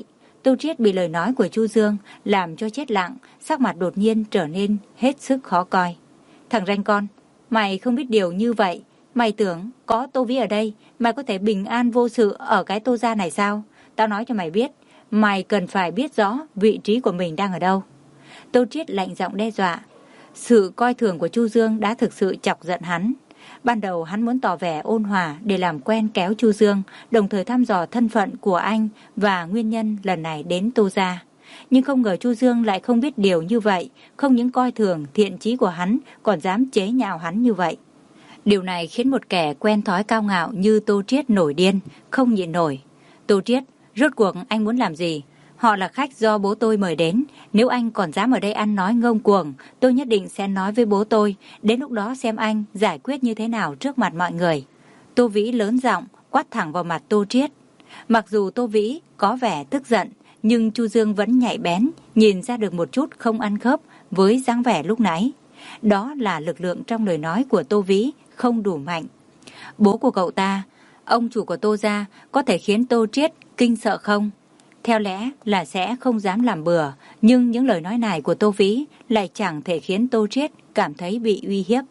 Tô Triết bị lời nói của Chu Dương làm cho chết lặng, sắc mặt đột nhiên trở nên hết sức khó coi. Thằng ranh con, mày không biết điều như vậy. Mày tưởng có Tô Vĩ ở đây, mày có thể bình an vô sự ở cái Tô gia này sao? Tao nói cho mày biết, mày cần phải biết rõ vị trí của mình đang ở đâu. Tô Triết lạnh giọng đe dọa. Sự coi thường của Chu Dương đã thực sự chọc giận hắn. Ban đầu hắn muốn tỏ vẻ ôn hòa để làm quen kéo Chu Dương, đồng thời thăm dò thân phận của anh và nguyên nhân lần này đến Tô gia. Nhưng không ngờ Chu Dương lại không biết điều như vậy, không những coi thường thiện chí của hắn, còn dám chế nhạo hắn như vậy. Điều này khiến một kẻ quen thói cao ngạo như Tô Triết nổi điên, không nhịn nổi. Tô Triết, rốt cuộc anh muốn làm gì? Họ là khách do bố tôi mời đến. Nếu anh còn dám ở đây ăn nói ngông cuồng, tôi nhất định sẽ nói với bố tôi. Đến lúc đó xem anh giải quyết như thế nào trước mặt mọi người. Tô Vĩ lớn giọng quát thẳng vào mặt Tô Triết. Mặc dù Tô Vĩ có vẻ tức giận, nhưng Chu Dương vẫn nhạy bén, nhìn ra được một chút không ăn khớp với dáng vẻ lúc nãy. Đó là lực lượng trong lời nói của Tô Vĩ không đủ mạnh. Bố của cậu ta, ông chủ của Tô gia, có thể khiến Tô Triết kinh sợ không? Theo lẽ là sẽ không dám làm bừa, nhưng những lời nói này của Tô Vĩ lại chẳng thể khiến Tô Triết cảm thấy bị uy hiếp.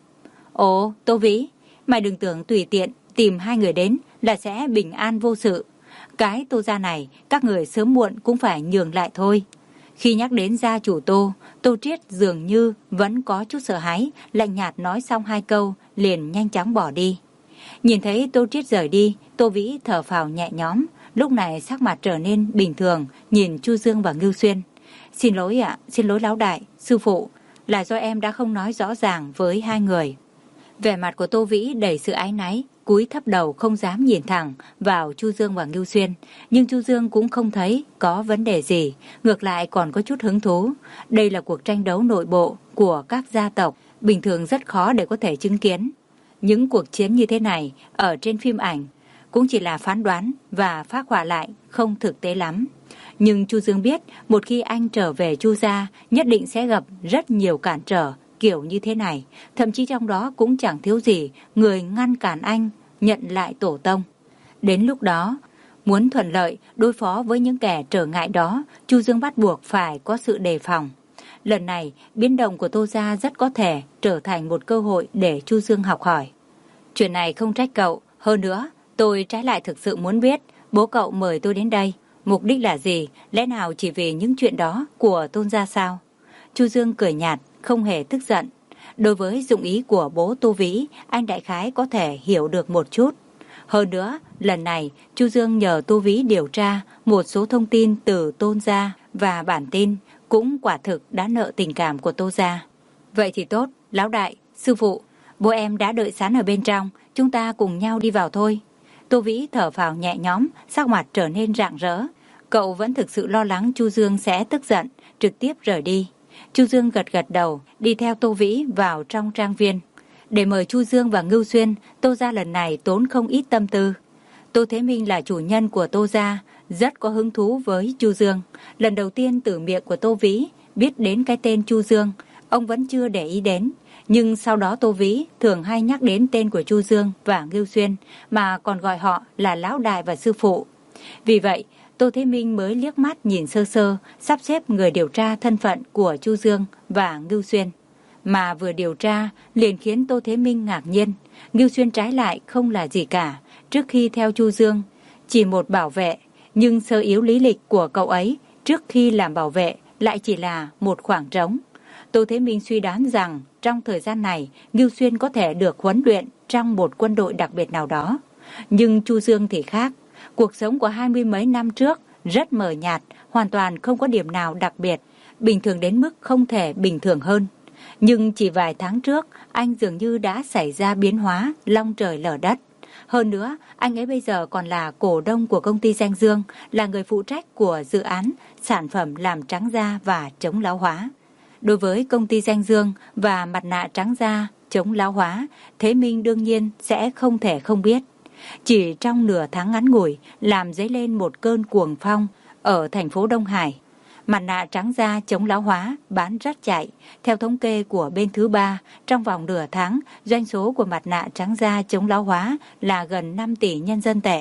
Ồ, Tô Vĩ, mày đừng tưởng tùy tiện tìm hai người đến là sẽ bình an vô sự. Cái Tô gia này, các người sớm muộn cũng phải nhường lại thôi. Khi nhắc đến gia chủ Tô, Tô Triết dường như vẫn có chút sợ hãi, lạnh nhạt nói xong hai câu, liền nhanh chóng bỏ đi. Nhìn thấy Tô Triết rời đi, Tô Vĩ thở phào nhẹ nhõm, lúc này sắc mặt trở nên bình thường, nhìn Chu Dương và Ngưu Xuyên. Xin lỗi ạ, xin lỗi lão đại, sư phụ, là do em đã không nói rõ ràng với hai người. Vẻ mặt của Tô Vĩ đầy sự áy náy, cúi thấp đầu không dám nhìn thẳng vào Chu Dương và Ngưu Xuyên. Nhưng Chu Dương cũng không thấy có vấn đề gì, ngược lại còn có chút hứng thú. Đây là cuộc tranh đấu nội bộ của các gia tộc, bình thường rất khó để có thể chứng kiến. Những cuộc chiến như thế này ở trên phim ảnh cũng chỉ là phán đoán và phác họa lại, không thực tế lắm. Nhưng Chu Dương biết một khi anh trở về Chu gia nhất định sẽ gặp rất nhiều cản trở kiểu như thế này, thậm chí trong đó cũng chẳng thiếu gì người ngăn cản anh nhận lại tổ tông. Đến lúc đó, muốn thuận lợi đối phó với những kẻ trở ngại đó, Chu Dương bắt buộc phải có sự đề phòng. Lần này, biến động của Tô gia rất có thể trở thành một cơ hội để Chu Dương học hỏi. Chuyện này không trách cậu, hơn nữa, tôi trái lại thực sự muốn biết bố cậu mời tôi đến đây, mục đích là gì, lẽ nào chỉ vì những chuyện đó của Tôn gia sao? Chu Dương cười nhạt, không hề tức giận. Đối với dụng ý của bố Tô Vĩ, anh đại khái có thể hiểu được một chút. Hơn nữa, lần này, Chu Dương nhờ Tô Vĩ điều tra một số thông tin từ Tôn gia và bản tin cũng quả thực đã nợ tình cảm của Tô gia. Vậy thì tốt, lão đại, sư phụ, bố em đã đợi sẵn ở bên trong, chúng ta cùng nhau đi vào thôi. Tô Vĩ thở phào nhẹ nhõm, sắc mặt trở nên rạng rỡ. Cậu vẫn thực sự lo lắng Chu Dương sẽ tức giận, trực tiếp rời đi. Chu Dương gật gật đầu, đi theo Tô Vĩ vào trong trang viên. Để mời Chu Dương và Ngưu Xuyên, Tô gia lần này tốn không ít tâm tư. Tô Thế Minh là chủ nhân của Tô gia, rất có hứng thú với Chu Dương. Lần đầu tiên từ miệng của Tô Vĩ biết đến cái tên Chu Dương, ông vẫn chưa để ý đến. Nhưng sau đó Tô Vĩ thường hay nhắc đến tên của Chu Dương và Ngưu Xuyên, mà còn gọi họ là lão đại và sư phụ. Vì vậy, Tô Thế Minh mới liếc mắt nhìn sơ sơ, sắp xếp người điều tra thân phận của Chu Dương và Ngưu Xuyên. Mà vừa điều tra, liền khiến Tô Thế Minh ngạc nhiên. Ngưu Xuyên trái lại không là gì cả. Trước khi theo Chu Dương, chỉ một bảo vệ, nhưng sơ yếu lý lịch của cậu ấy trước khi làm bảo vệ lại chỉ là một khoảng trống. Tô Thế Minh suy đoán rằng trong thời gian này, Ngưu Xuyên có thể được huấn luyện trong một quân đội đặc biệt nào đó. Nhưng Chu Dương thì khác. Cuộc sống của hai mươi mấy năm trước rất mờ nhạt, hoàn toàn không có điểm nào đặc biệt, bình thường đến mức không thể bình thường hơn. Nhưng chỉ vài tháng trước, anh dường như đã xảy ra biến hóa long trời lở đất. Hơn nữa, anh ấy bây giờ còn là cổ đông của công ty Danh Dương, là người phụ trách của dự án sản phẩm làm trắng da và chống lão hóa. Đối với công ty Danh Dương và mặt nạ trắng da chống lão hóa, Thế Minh đương nhiên sẽ không thể không biết. Chỉ trong nửa tháng ngắn ngủi, làm dấy lên một cơn cuồng phong ở thành phố Đông Hải. Mặt nạ trắng da chống lão hóa bán rất chạy. Theo thống kê của bên thứ ba, trong vòng nửa tháng, doanh số của mặt nạ trắng da chống lão hóa là gần năm tỷ nhân dân tệ.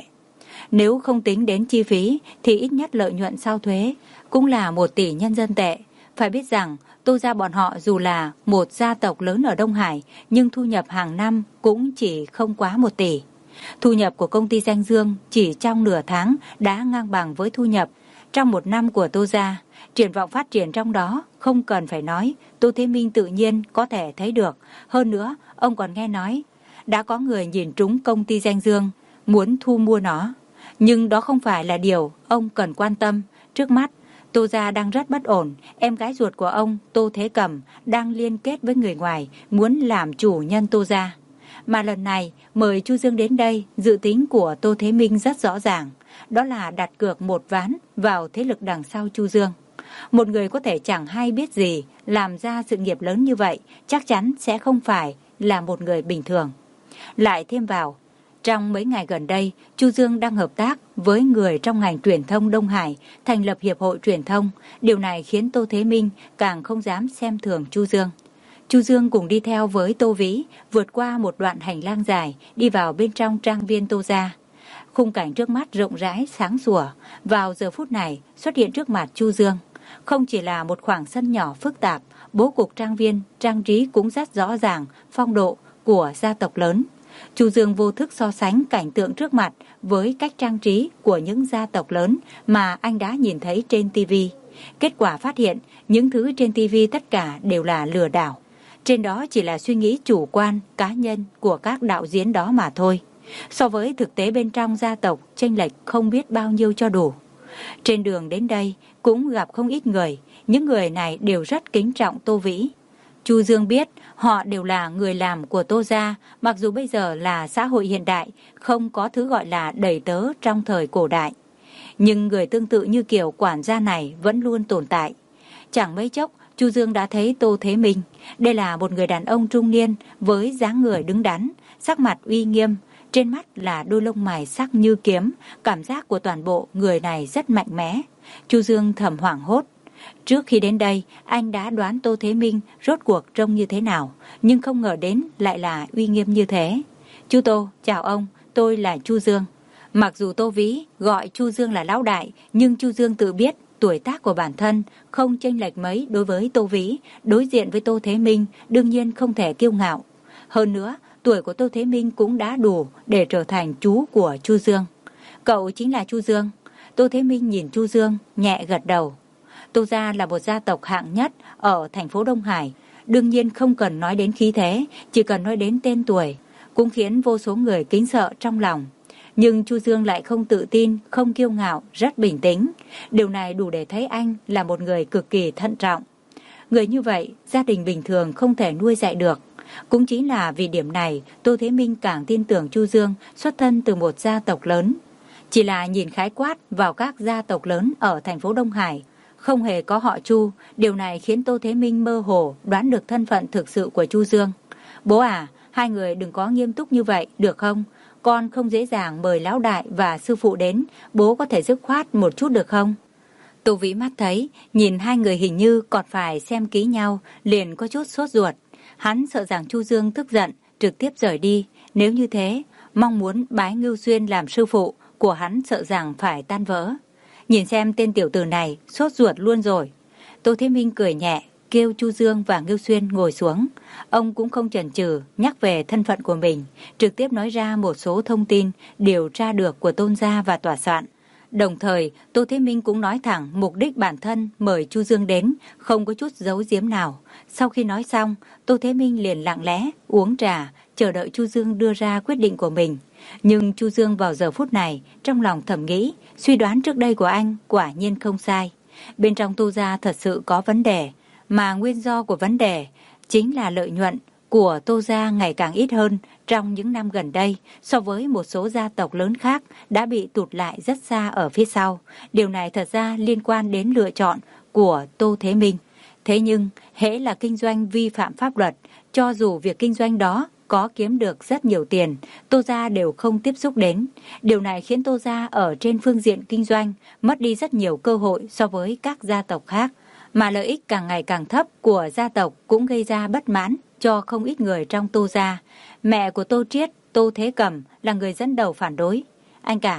Nếu không tính đến chi phí thì ít nhất lợi nhuận sau thuế cũng là một tỷ nhân dân tệ. Phải biết rằng Tô gia bọn họ dù là một gia tộc lớn ở Đông Hải nhưng thu nhập hàng năm cũng chỉ không quá một tỷ. Thu nhập của công ty Danh Dương chỉ trong nửa tháng đã ngang bằng với thu nhập trong một năm của Tô gia. Triển vọng phát triển trong đó không cần phải nói, Tô Thế Minh tự nhiên có thể thấy được. Hơn nữa, ông còn nghe nói đã có người nhìn trúng công ty Danh Dương, muốn thu mua nó. Nhưng đó không phải là điều ông cần quan tâm. Trước mắt, Tô gia đang rất bất ổn. Em gái ruột của ông, Tô Thế Cẩm, đang liên kết với người ngoài, muốn làm chủ nhân Tô gia. Mà lần này, mời Chu Dương đến đây, dự tính của Tô Thế Minh rất rõ ràng. Đó là đặt cược một ván vào thế lực đằng sau Chu Dương. Một người có thể chẳng hay biết gì, làm ra sự nghiệp lớn như vậy, chắc chắn sẽ không phải là một người bình thường. Lại thêm vào, trong mấy ngày gần đây, Chu Dương đang hợp tác với người trong ngành truyền thông Đông Hải, thành lập hiệp hội truyền thông. Điều này khiến Tô Thế Minh càng không dám xem thường Chu Dương. Chu Dương cùng đi theo với Tô Vĩ, vượt qua một đoạn hành lang dài, đi vào bên trong trang viên Tô gia. Khung cảnh trước mắt rộng rãi, sáng sủa, vào giờ phút này xuất hiện trước mặt Chu Dương. Không chỉ là một khoảng sân nhỏ phức tạp, bố cục trang viên, trang trí cũng rất rõ ràng, phong độ của gia tộc lớn. Chu Dương vô thức so sánh cảnh tượng trước mặt với cách trang trí của những gia tộc lớn mà anh đã nhìn thấy trên ti vi. Kết quả phát hiện, những thứ trên ti vi tất cả đều là lừa đảo. Trên đó chỉ là suy nghĩ chủ quan, cá nhân của các đạo diễn đó mà thôi. So với thực tế bên trong gia tộc, chênh lệch không biết bao nhiêu cho đủ. Trên đường đến đây cũng gặp không ít người, những người này đều rất kính trọng Tô Vĩ. Chu Dương biết họ đều là người làm của Tô gia, mặc dù bây giờ là xã hội hiện đại, không có thứ gọi là đầy tớ trong thời cổ đại. Nhưng người tương tự như kiểu quản gia này vẫn luôn tồn tại. Chẳng mấy chốc, Chu Dương đã thấy Tô Thế Minh. Đây là một người đàn ông trung niên với dáng người đứng đắn, sắc mặt uy nghiêm. Trên mắt là đôi lông mày sắc như kiếm, cảm giác của toàn bộ người này rất mạnh mẽ. Chu Dương thầm hoảng hốt. Trước khi đến đây, anh đã đoán Tô Thế Minh rốt cuộc trông như thế nào, nhưng không ngờ đến lại là uy nghiêm như thế. Chu Tô, chào ông, tôi là Chu Dương. Mặc dù Tô Vĩ gọi Chu Dương là lão đại, nhưng Chu Dương tự biết tuổi tác của bản thân không chênh lệch mấy đối với Tô Vĩ, đối diện với Tô Thế Minh đương nhiên không thể kiêu ngạo. Hơn nữa, tuổi của Tô Thế Minh cũng đã đủ để trở thành chú của Chu Dương. Cậu chính là Chu Dương. Tô Thế Minh nhìn Chu Dương, nhẹ gật đầu. Tô gia là một gia tộc hạng nhất ở thành phố Đông Hải. Đương nhiên không cần nói đến khí thế, chỉ cần nói đến tên tuổi, cũng khiến vô số người kính sợ trong lòng. Nhưng Chu Dương lại không tự tin, không kiêu ngạo, rất bình tĩnh. Điều này đủ để thấy anh là một người cực kỳ thận trọng. Người như vậy, gia đình bình thường không thể nuôi dạy được. Cũng chính là vì điểm này, Tô Thế Minh càng tin tưởng Chu Dương xuất thân từ một gia tộc lớn. Chỉ là nhìn khái quát vào các gia tộc lớn ở thành phố Đông Hải, không hề có họ Chu. Điều này khiến Tô Thế Minh mơ hồ đoán được thân phận thực sự của Chu Dương. Bố à, hai người đừng có nghiêm túc như vậy, được không? Con không dễ dàng mời lão đại và sư phụ đến, bố có thể dứt khoát một chút được không? Tô Vĩ mắt thấy, nhìn hai người hình như còn phải xem kỹ nhau, liền có chút sốt ruột. Hắn sợ rằng Chu Dương tức giận, trực tiếp rời đi. Nếu như thế, mong muốn bái Ngưu Xuyên làm sư phụ của hắn sợ rằng phải tan vỡ. Nhìn xem tên tiểu tử này, sốt ruột luôn rồi. Tô Thế Minh cười nhẹ, kêu Chu Dương và Ngưu Xuyên ngồi xuống. Ông cũng không chần chừ nhắc về thân phận của mình, trực tiếp nói ra một số thông tin điều tra được của Tôn gia và tòa soạn. Đồng thời, Tô Thế Minh cũng nói thẳng mục đích bản thân mời Chu Dương đến, không có chút giấu giếm nào. Sau khi nói xong, Tô Thế Minh liền lặng lẽ uống trà, chờ đợi Chu Dương đưa ra quyết định của mình. Nhưng Chu Dương vào giờ phút này, trong lòng thầm nghĩ, suy đoán trước đây của anh quả nhiên không sai. Bên trong Tô gia thật sự có vấn đề, mà nguyên do của vấn đề chính là lợi nhuận của Tô gia ngày càng ít hơn trong những năm gần đây, so với một số gia tộc lớn khác đã bị tụt lại rất xa ở phía sau. Điều này thật ra liên quan đến lựa chọn của Tô Thế Minh. Thế nhưng, hễ là kinh doanh vi phạm pháp luật, cho dù việc kinh doanh đó có kiếm được rất nhiều tiền, Tô gia đều không tiếp xúc đến. Điều này khiến Tô gia ở trên phương diện kinh doanh mất đi rất nhiều cơ hội so với các gia tộc khác. Mà lợi ích càng ngày càng thấp của gia tộc cũng gây ra bất mãn cho không ít người trong Tô gia. Mẹ của Tô Triết, Tô Thế Cẩm là người dẫn đầu phản đối. Anh cả,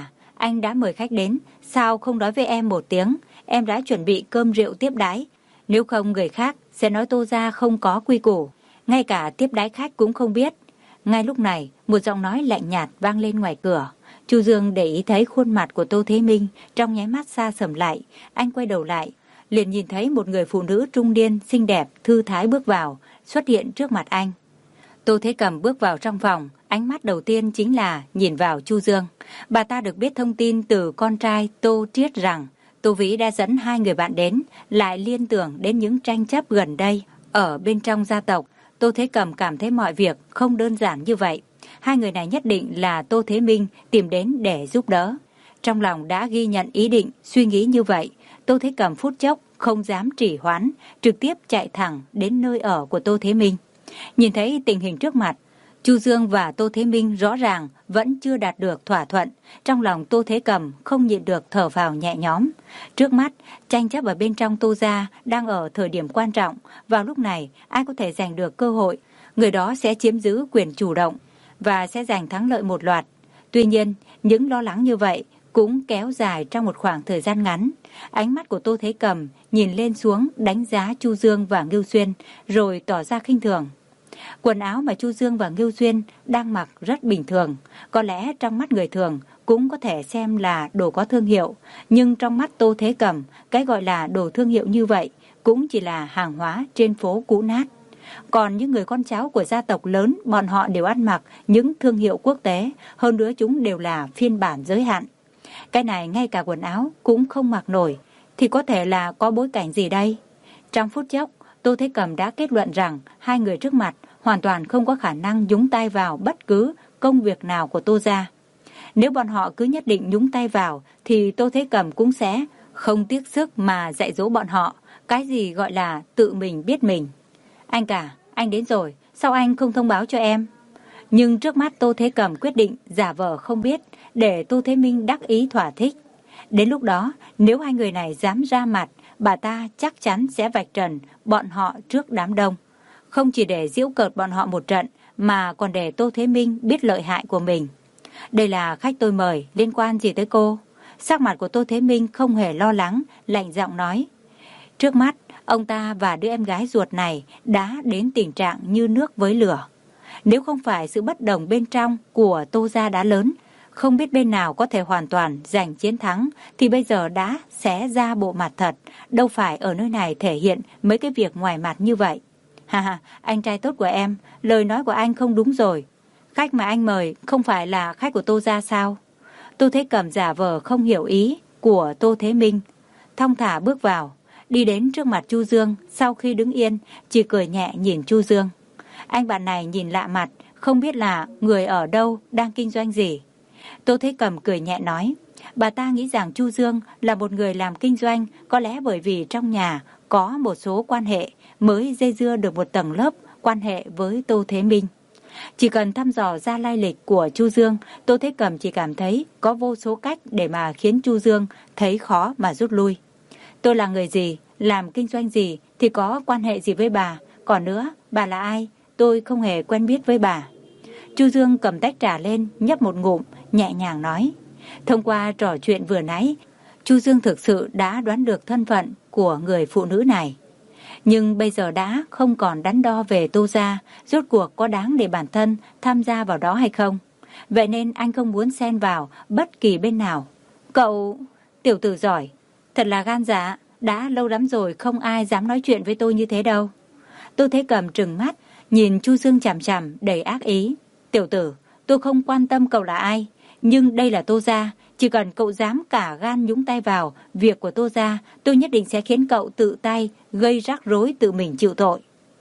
anh đã mời khách đến, sao không nói với em một tiếng? Em đã chuẩn bị cơm rượu tiếp đãi. Nếu không người khác sẽ nói Tô gia không có quy củ, ngay cả tiếp đãi khách cũng không biết. Ngay lúc này, một giọng nói lạnh nhạt vang lên ngoài cửa. Chu Dương để ý thấy khuôn mặt của Tô Thế Minh, trong nháy mắt xa sầm lại. Anh quay đầu lại, liền nhìn thấy một người phụ nữ trung niên xinh đẹp thư thái bước vào, xuất hiện trước mặt anh. Tô Thế Cầm bước vào trong phòng, ánh mắt đầu tiên chính là nhìn vào Chu Dương. Bà ta được biết thông tin từ con trai Tô Triết rằng Tô Vĩ đã dẫn hai người bạn đến, lại liên tưởng đến những tranh chấp gần đây ở bên trong gia tộc. Tô Thế Cầm cảm thấy mọi việc không đơn giản như vậy. Hai người này nhất định là Tô Thế Minh tìm đến để giúp đỡ. Trong lòng đã ghi nhận ý định, suy nghĩ như vậy. Tô Thế Cầm phút chốc không dám trì hoãn, trực tiếp chạy thẳng đến nơi ở của Tô Thế Minh. Nhìn thấy tình hình trước mặt, Chu Dương và Tô Thế Minh rõ ràng vẫn chưa đạt được thỏa thuận. Trong lòng Tô Thế Cầm không nhịn được thở phào nhẹ nhõm. Trước mắt, tranh chấp ở bên trong Tô gia đang ở thời điểm quan trọng. Vào lúc này, ai có thể giành được cơ hội, người đó sẽ chiếm giữ quyền chủ động và sẽ giành thắng lợi một loạt. Tuy nhiên, những lo lắng như vậy cũng kéo dài trong một khoảng thời gian ngắn. Ánh mắt của Tô Thế Cầm nhìn lên xuống đánh giá Chu Dương và Ngưu Xuyên, rồi tỏ ra khinh thường. Quần áo mà Chu Dương và Ngưu Xuyên đang mặc rất bình thường, có lẽ trong mắt người thường cũng có thể xem là đồ có thương hiệu, nhưng trong mắt Tô Thế Cầm, cái gọi là đồ thương hiệu như vậy cũng chỉ là hàng hóa trên phố cũ nát. Còn những người con cháu của gia tộc lớn, bọn họ đều ăn mặc những thương hiệu quốc tế, hơn nữa chúng đều là phiên bản giới hạn. Cái này ngay cả quần áo cũng không mặc nổi, thì có thể là có bối cảnh gì đây? Trong phút chốc, Tô Thế Cầm đã kết luận rằng hai người trước mặt hoàn toàn không có khả năng nhúng tay vào bất cứ công việc nào của Tô gia. Nếu bọn họ cứ nhất định nhúng tay vào thì Tô Thế Cầm cũng sẽ không tiếc sức mà dạy dỗ bọn họ. Cái gì gọi là tự mình biết mình. Anh cả, anh đến rồi, sao anh không thông báo cho em? Nhưng trước mắt Tô Thế Cầm quyết định giả vờ không biết để Tô Thế Minh đắc ý thỏa thích. Đến lúc đó, nếu hai người này dám ra mặt, bà ta chắc chắn sẽ vạch trần bọn họ trước đám đông. Không chỉ để giễu cợt bọn họ một trận, mà còn để Tô Thế Minh biết lợi hại của mình. Đây là khách tôi mời, liên quan gì tới cô? Sắc mặt của Tô Thế Minh không hề lo lắng, lạnh giọng nói. Trước mắt, ông ta và đứa em gái ruột này đã đến tình trạng như nước với lửa. Nếu không phải sự bất đồng bên trong của Tô gia đã lớn, không biết bên nào có thể hoàn toàn giành chiến thắng, thì bây giờ đã xé ra bộ mặt thật, đâu phải ở nơi này thể hiện mấy cái việc ngoài mặt như vậy. Ha ha, anh trai tốt của em, lời nói của anh không đúng rồi. Khách mà anh mời không phải là khách của Tô gia sao? Tô Thế Cầm giả vờ không hiểu ý của Tô Thế Minh, thong thả bước vào, đi đến trước mặt Chu Dương. Sau khi đứng yên, chỉ cười nhẹ nhìn Chu Dương. Anh bạn này nhìn lạ mặt, không biết là người ở đâu, đang kinh doanh gì. Tô Thế Cầm cười nhẹ nói, bà ta nghĩ rằng Chu Dương là một người làm kinh doanh, có lẽ bởi vì trong nhà có một số quan hệ mới dây dưa được một tầng lớp quan hệ với Tô Thế Minh. Chỉ cần thăm dò ra lai lịch của Chu Dương, Tô Thế Cầm chỉ cảm thấy có vô số cách để mà khiến Chu Dương thấy khó mà rút lui. Tôi là người gì, làm kinh doanh gì thì có quan hệ gì với bà, còn nữa, bà là ai, tôi không hề quen biết với bà. Chu Dương cầm tách trà lên, nhấp một ngụm, nhẹ nhàng nói. Thông qua trò chuyện vừa nãy, Chu Dương thực sự đã đoán được thân phận của người phụ nữ này. Nhưng bây giờ đã không còn đắn đo về Tô gia, rốt cuộc có đáng để bản thân tham gia vào đó hay không. Vậy nên anh không muốn xen vào bất kỳ bên nào. Cậu, tiểu tử giỏi, thật là gan dạ, đã lâu lắm rồi không ai dám nói chuyện với tôi như thế đâu. Tô Thế Cầm trừng mắt, nhìn Chu Dương chằm chằm đầy ác ý. Tiểu tử, tôi không quan tâm cậu là ai, nhưng đây là Tô gia, chỉ cần cậu dám cả gan nhúng tay vào việc của Tô gia, tôi nhất định sẽ khiến cậu tự tay gây rắc rối tự mình chịu tội.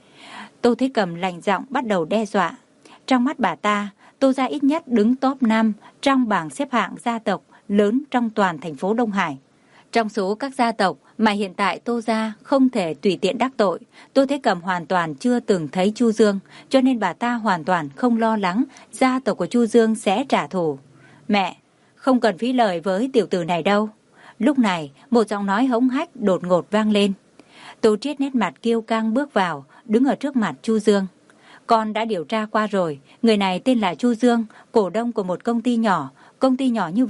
Tô Thế Cầm lạnh giọng bắt đầu đe dọa. Trong mắt bà ta, Tô gia ít nhất đứng top năm trong bảng xếp hạng gia tộc lớn trong toàn thành phố Đông Hải. Trong số các gia tộc mà hiện tại Tô gia không thể tùy tiện đắc tội, Tô Thế Cầm hoàn toàn chưa từng thấy Chu Dương, cho nên bà ta hoàn toàn không lo lắng gia tộc của Chu Dương sẽ trả thù. Mẹ, không cần phí lời với tiểu tử này đâu. Lúc này, một giọng nói hống hách đột ngột vang lên. Tô Triết nét mặt kiêu căng bước vào, đứng ở trước mặt Chu Dương. Con đã điều tra qua rồi, người này tên là Chu Dương, cổ đông của một công ty nhỏ. Công ty nhỏ như vậy,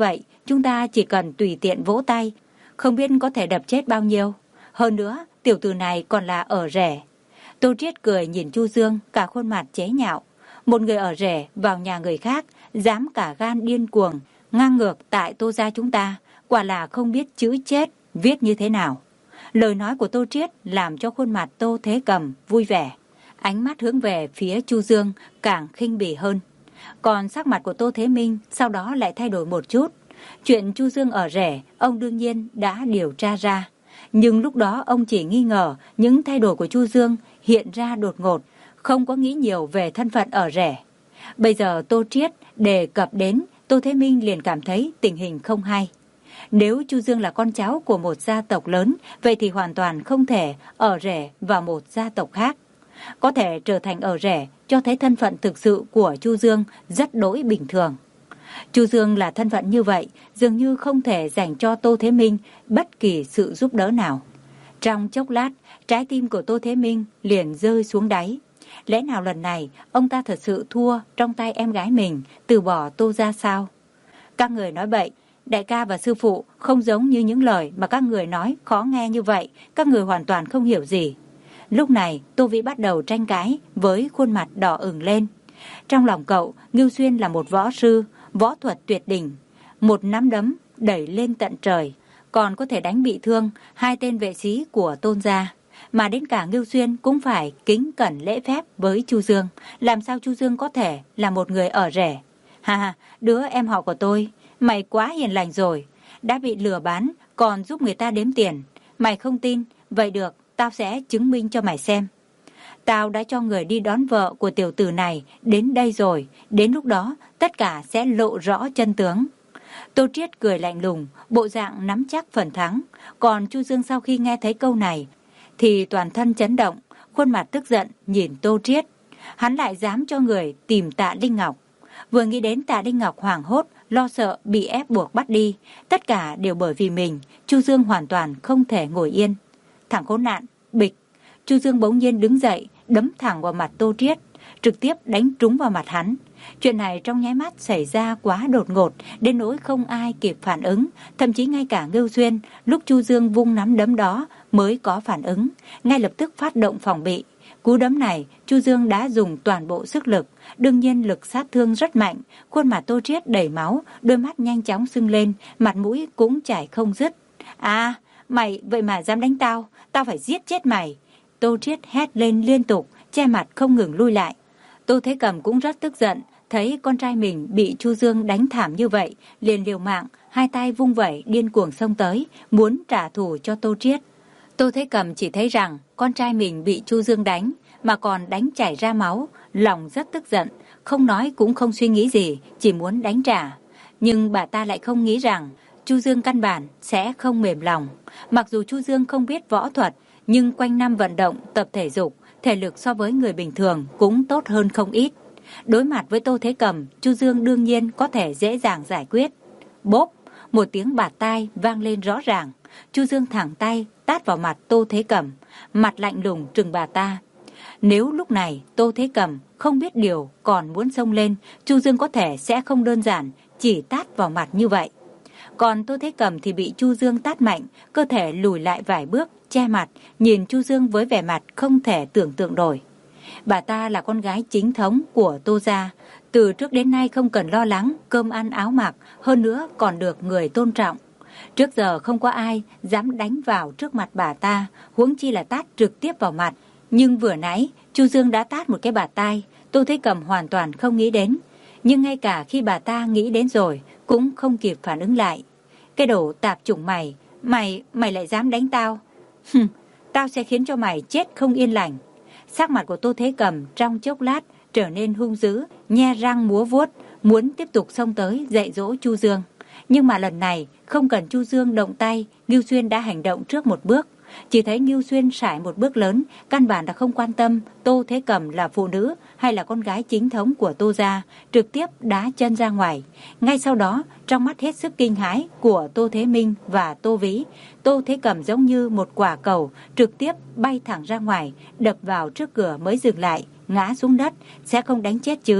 chúng ta chỉ cần tùy tiện vỗ tay, không biết có thể đập chết bao nhiêu. Hơn nữa, tiểu tử này còn là ở rể. Tô Triết cười nhìn Chu Dương, cả khuôn mặt chế nhạo. Một người ở rể vào nhà người khác, dám cả gan điên cuồng, ngang ngược tại Tô gia chúng ta, quả là không biết chữ chết viết như thế nào. Lời nói của Tô Triết làm cho khuôn mặt Tô Thế Cầm vui vẻ. Ánh mắt hướng về phía Chu Dương càng khinh bỉ hơn. Còn sắc mặt của Tô Thế Minh sau đó lại thay đổi một chút. Chuyện Chu Dương ở rể, ông đương nhiên đã điều tra ra. Nhưng lúc đó ông chỉ nghi ngờ những thay đổi của Chu Dương hiện ra đột ngột, không có nghĩ nhiều về thân phận ở rể. Bây giờ Tô Triết đề cập đến, Tô Thế Minh liền cảm thấy tình hình không hay. Nếu Chu Dương là con cháu của một gia tộc lớn, vậy thì hoàn toàn không thể ở rể vào một gia tộc khác. Có thể trở thành ở rể cho thấy thân phận thực sự của Chu Dương rất đỗi bình thường. Chu Dương là thân phận như vậy, dường như không thể dành cho Tô Thế Minh bất kỳ sự giúp đỡ nào. Trong chốc lát, trái tim của Tô Thế Minh liền rơi xuống đáy. Lẽ nào lần này ông ta thật sự thua trong tay em gái mình, từ bỏ Tô gia sao? Các người nói bậy, đại ca và sư phụ không giống như những lời mà các người nói khó nghe như vậy, các người hoàn toàn không hiểu gì. Lúc này Tô Vĩ bắt đầu tranh cãi với khuôn mặt đỏ ửng lên. Trong lòng cậu, Ngưu Xuyên là một võ sư, võ thuật tuyệt đỉnh, một nắm đấm đẩy lên tận trời, còn có thể đánh bị thương hai tên vệ sĩ của Tôn gia. Mà đến cả Ngưu Xuyên cũng phải kính cẩn lễ phép với Chu Dương. Làm sao Chu Dương có thể là một người ở rể? Ha ha, đứa em họ của tôi, mày quá hiền lành rồi, đã bị lừa bán còn giúp người ta đếm tiền. Mày không tin, vậy được, tao sẽ chứng minh cho mày xem. Tao đã cho người đi đón vợ của tiểu tử này đến đây rồi, đến lúc đó tất cả sẽ lộ rõ chân tướng. Tô Triết cười lạnh lùng, bộ dạng nắm chắc phần thắng. Còn Chu Dương sau khi nghe thấy câu này thì toàn thân chấn động, khuôn mặt tức giận nhìn Tô Triết. Hắn lại dám cho người tìm Tạ Linh Ngọc. Vừa nghĩ đến Tạ Linh Ngọc hoảng hốt, lo sợ bị ép buộc bắt đi, tất cả đều bởi vì mình. Chu Dương hoàn toàn không thể ngồi yên. Thằng khốn nạn, bịch. Chu Dương bỗng nhiên đứng dậy, đấm thẳng vào mặt Tô Triết, trực tiếp đánh trúng vào mặt hắn. Chuyện này trong nháy mắt xảy ra quá đột ngột, đến nỗi không ai kịp phản ứng, thậm chí ngay cả Ngưu Xuyên lúc Chu Dương vung nắm đấm đó mới có phản ứng, ngay lập tức phát động phòng bị. Cú đấm này, Chu Dương đã dùng toàn bộ sức lực, đương nhiên lực sát thương rất mạnh, khuôn mặt Tô Triết đầy máu, đôi mắt nhanh chóng sưng lên, mặt mũi cũng chảy không dứt. À, mày vậy mà dám đánh tao, tao phải giết chết mày. Tô Triết hét lên liên tục, che mặt không ngừng lui lại. Tô Thế Cầm cũng rất tức giận, thấy con trai mình bị Chu Dương đánh thảm như vậy, liền liều mạng, hai tay vung vẩy điên cuồng xông tới, muốn trả thù cho Tô Triết. Tô Thế Cầm chỉ thấy rằng con trai mình bị Chu Dương đánh, mà còn đánh chảy ra máu, lòng rất tức giận, không nói cũng không suy nghĩ gì, chỉ muốn đánh trả. Nhưng bà ta lại không nghĩ rằng Chu Dương căn bản sẽ không mềm lòng. Mặc dù Chu Dương không biết võ thuật, nhưng quanh năm vận động, tập thể dục, thể lực so với người bình thường cũng tốt hơn không ít. Đối mặt với Tô Thế Cầm, Chu Dương đương nhiên có thể dễ dàng giải quyết. Bốp, một tiếng bạt tai vang lên rõ ràng. Chu Dương thẳng tay tát vào mặt Tô Thế Cầm, mặt lạnh lùng trừng bà ta. Nếu lúc này Tô Thế Cầm không biết điều còn muốn xông lên, Chu Dương có thể sẽ không đơn giản chỉ tát vào mặt như vậy. Còn Tô Thế Cầm thì bị Chu Dương tát mạnh, cơ thể lùi lại vài bước, che mặt, nhìn Chu Dương với vẻ mặt không thể tưởng tượng nổi. Bà ta là con gái chính thống của Tô gia, từ trước đến nay không cần lo lắng cơm ăn áo mặc, hơn nữa còn được người tôn trọng. Trước giờ không có ai dám đánh vào trước mặt bà ta, huống chi là tát trực tiếp vào mặt. Nhưng vừa nãy, Chu Dương đã tát một cái bạt tai, Tô Thế Cầm hoàn toàn không nghĩ đến. Nhưng ngay cả khi bà ta nghĩ đến rồi, cũng không kịp phản ứng lại. Cái đồ tạp chủng mày, mày, mày lại dám đánh tao? Hừm, tao sẽ khiến cho mày chết không yên lành. Sắc mặt của Tô Thế Cầm trong chốc lát trở nên hung dữ, nhe răng múa vuốt, muốn tiếp tục xông tới dạy dỗ Chu Dương. Nhưng mà lần này, không cần Chu Dương động tay, Ngưu Xuyên đã hành động trước một bước. Chỉ thấy Ngưu Xuyên sải một bước lớn, căn bản đã không quan tâm Tô Thế Cầm là phụ nữ hay là con gái chính thống của Tô gia, trực tiếp đá chân ra ngoài. Ngay sau đó, trong mắt hết sức kinh hãi của Tô Thế Minh và Tô Vĩ, Tô Thế Cầm giống như một quả cầu trực tiếp bay thẳng ra ngoài, đập vào trước cửa mới dừng lại, ngã xuống đất, sẽ không đánh chết chứ.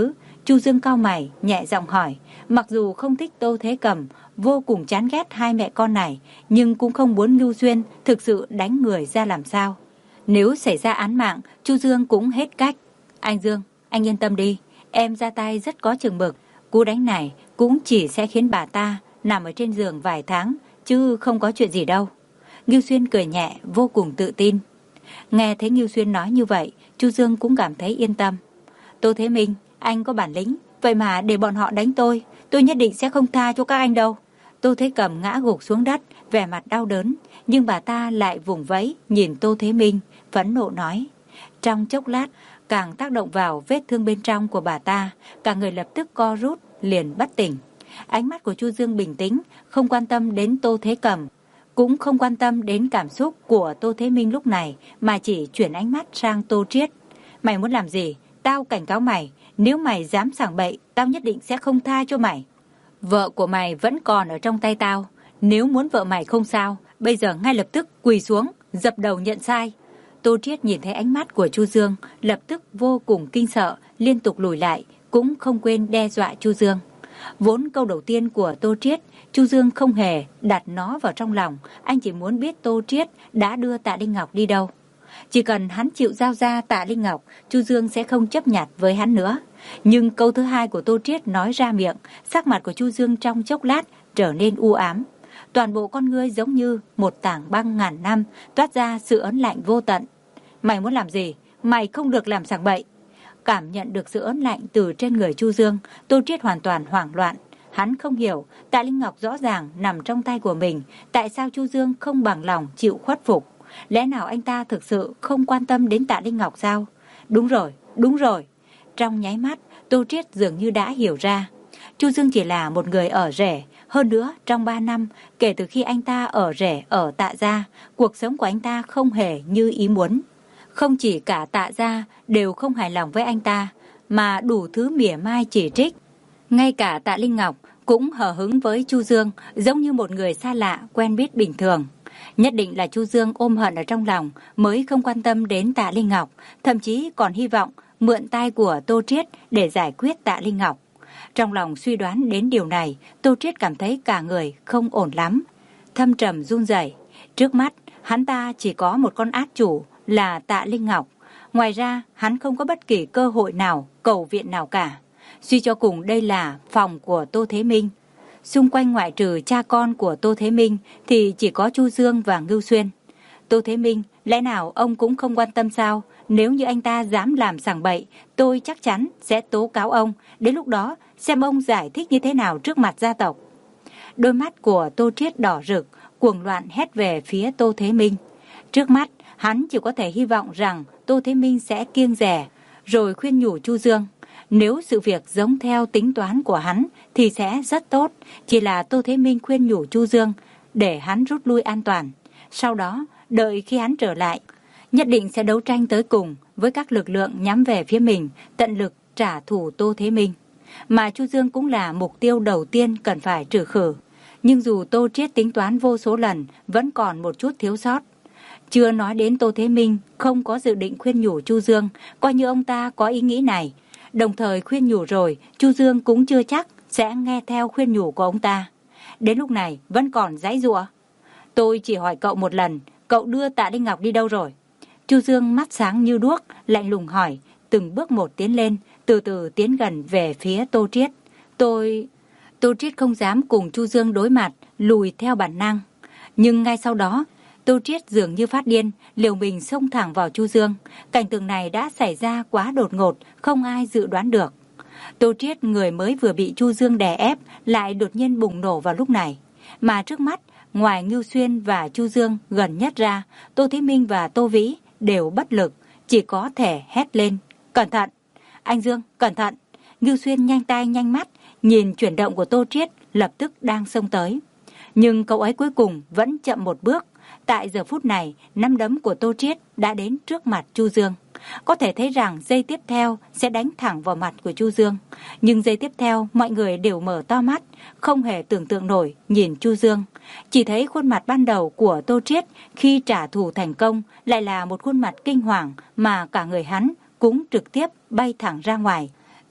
Chu Dương cau mày, nhẹ giọng hỏi. Mặc dù không thích Tô Thế Cầm, vô cùng chán ghét hai mẹ con này, nhưng cũng không muốn Ngưu Xuyên thực sự đánh người ra làm sao. Nếu xảy ra án mạng, Chu Dương cũng hết cách. Anh Dương, anh yên tâm đi, em ra tay rất có chừng mực. Cú đánh này cũng chỉ sẽ khiến bà ta nằm ở trên giường vài tháng, chứ không có chuyện gì đâu. Ngưu Xuyên cười nhẹ, vô cùng tự tin. Nghe thấy Ngưu Xuyên nói như vậy, Chu Dương cũng cảm thấy yên tâm. Tô Thế Minh, anh có bản lĩnh, vậy mà để bọn họ đánh tôi, tôi nhất định sẽ không tha cho các anh đâu. Tô Thế Cầm ngã gục xuống đất, vẻ mặt đau đớn, nhưng bà ta lại vùng vẫy nhìn Tô Thế Minh, phẫn nộ nói. Trong chốc lát, càng tác động vào vết thương bên trong của bà ta, cả người lập tức co rút, liền bất tỉnh. Ánh mắt của Chu Dương bình tĩnh, không quan tâm đến Tô Thế Cầm, cũng không quan tâm đến cảm xúc của Tô Thế Minh lúc này, mà chỉ chuyển ánh mắt sang Tô Triết. Mày muốn làm gì? Tao cảnh cáo mày, nếu mày dám sảng bậy, tao nhất định sẽ không tha cho mày. Vợ của mày vẫn còn ở trong tay tao, nếu muốn vợ mày không sao, bây giờ ngay lập tức quỳ xuống, dập đầu nhận sai. Tô Triết nhìn thấy ánh mắt của Chu Dương, lập tức vô cùng kinh sợ, liên tục lùi lại, cũng không quên đe dọa Chu Dương. Vốn câu đầu tiên của Tô Triết, Chu Dương không hề đặt nó vào trong lòng, anh chỉ muốn biết Tô Triết đã đưa Tạ Linh Ngọc đi đâu. Chỉ cần hắn chịu giao ra Tạ Linh Ngọc, Chu Dương sẽ không chấp nhặt với hắn nữa. Nhưng câu thứ hai của Tô Triết nói ra miệng, sắc mặt của Chu Dương trong chốc lát trở nên u ám. Toàn bộ con ngươi giống như một tảng băng ngàn năm, toát ra sự ớn lạnh vô tận. Mày muốn làm gì? Mày không được làm sảng bậy. Cảm nhận được sự ớn lạnh từ trên người Chu Dương, Tô Triết hoàn toàn hoảng loạn. Hắn không hiểu, Tạ Linh Ngọc rõ ràng nằm trong tay của mình, tại sao Chu Dương không bằng lòng chịu khuất phục? Lẽ nào anh ta thực sự không quan tâm đến Tạ Linh Ngọc sao? Đúng rồi, đúng rồi. Trong nháy mắt, Tô Triết dường như đã hiểu ra. Chu Dương chỉ là một người ở rể. Hơn nữa, trong ba năm, kể từ khi anh ta ở rể ở Tạ gia, cuộc sống của anh ta không hề như ý muốn. Không chỉ cả Tạ gia đều không hài lòng với anh ta, mà đủ thứ mỉa mai chỉ trích. Ngay cả Tạ Linh Ngọc cũng hờ hững với Chu Dương, giống như một người xa lạ quen biết bình thường. Nhất định là Chu Dương ôm hận ở trong lòng mới không quan tâm đến Tạ Linh Ngọc, thậm chí còn hy vọng mượn tay của Tô Triết để giải quyết Tạ Linh Ngọc. Trong lòng suy đoán đến điều này, Tô Triết cảm thấy cả người không ổn lắm, thâm trầm run rẩy. Trước mắt, hắn ta chỉ có một con át chủ là Tạ Linh Ngọc. Ngoài ra, hắn không có bất kỳ cơ hội nào, cầu viện nào cả. Suy cho cùng đây là phòng của Tô Thế Minh. Xung quanh ngoại trừ cha con của Tô Thế Minh thì chỉ có Chu Dương và Ngưu Xuyên. Tô Thế Minh, lẽ nào ông cũng không quan tâm sao? Nếu như anh ta dám làm sảng bậy, tôi chắc chắn sẽ tố cáo ông. Đến lúc đó, xem ông giải thích như thế nào trước mặt gia tộc. Đôi mắt của Tô Triết đỏ rực, cuồng loạn hét về phía Tô Thế Minh. Trước mắt, hắn chỉ có thể hy vọng rằng Tô Thế Minh sẽ kiêng dè, rồi khuyên nhủ Chu Dương. Nếu sự việc giống theo tính toán của hắn thì sẽ rất tốt, chỉ là Tô Thế Minh khuyên nhủ Chu Dương để hắn rút lui an toàn. Sau đó, đợi khi hắn trở lại, nhất định sẽ đấu tranh tới cùng với các lực lượng nhắm về phía mình, tận lực trả thù Tô Thế Minh. Mà Chu Dương cũng là mục tiêu đầu tiên cần phải trừ khử. Nhưng dù Tô Triết tính toán vô số lần, vẫn còn một chút thiếu sót. Chưa nói đến Tô Thế Minh không có dự định khuyên nhủ Chu Dương, coi như ông ta có ý nghĩ này. Đồng thời khuyên nhủ rồi, Chu Dương cũng chưa chắc sẽ nghe theo khuyên nhủ của ông ta. Đến lúc này vẫn còn giãy giụa. Tôi chỉ hỏi cậu một lần, cậu đưa Tạ Linh Ngọc đi đâu rồi? Chu Dương mắt sáng như đuốc, lạnh lùng hỏi, từng bước một tiến lên, từ từ tiến gần về phía Tô Triết. Tôi... Tô Triết không dám cùng Chu Dương đối mặt, lùi theo bản năng. Nhưng ngay sau đó, Tô Triết dường như phát điên, liều mình xông thẳng vào Chu Dương. Cảnh tượng này đã xảy ra quá đột ngột, không ai dự đoán được. Tô Triết, người mới vừa bị Chu Dương đè ép, lại đột nhiên bùng nổ vào lúc này. Mà trước mắt, ngoài Ngưu Xuyên và Chu Dương gần nhất ra, Tô Thế Minh và Tô Vĩ đều bất lực, chỉ có thể hét lên. Cẩn thận! Anh Dương, cẩn thận! Ngưu Xuyên nhanh tay nhanh mắt, nhìn chuyển động của Tô Triết, lập tức đang xông tới. Nhưng cậu ấy cuối cùng vẫn chậm một bước. Tại giờ phút này, nắm đấm của Tô Triết đã đến trước mặt Chu Dương. Có thể thấy rằng giây tiếp theo sẽ đánh thẳng vào mặt của Chu Dương. Nhưng giây tiếp theo, mọi người đều mở to mắt, không hề tưởng tượng nổi nhìn Chu Dương. Chỉ thấy khuôn mặt ban đầu của Tô Triết khi trả thù thành công lại là một khuôn mặt kinh hoàng mà cả người hắn cũng trực tiếp bay thẳng ra ngoài.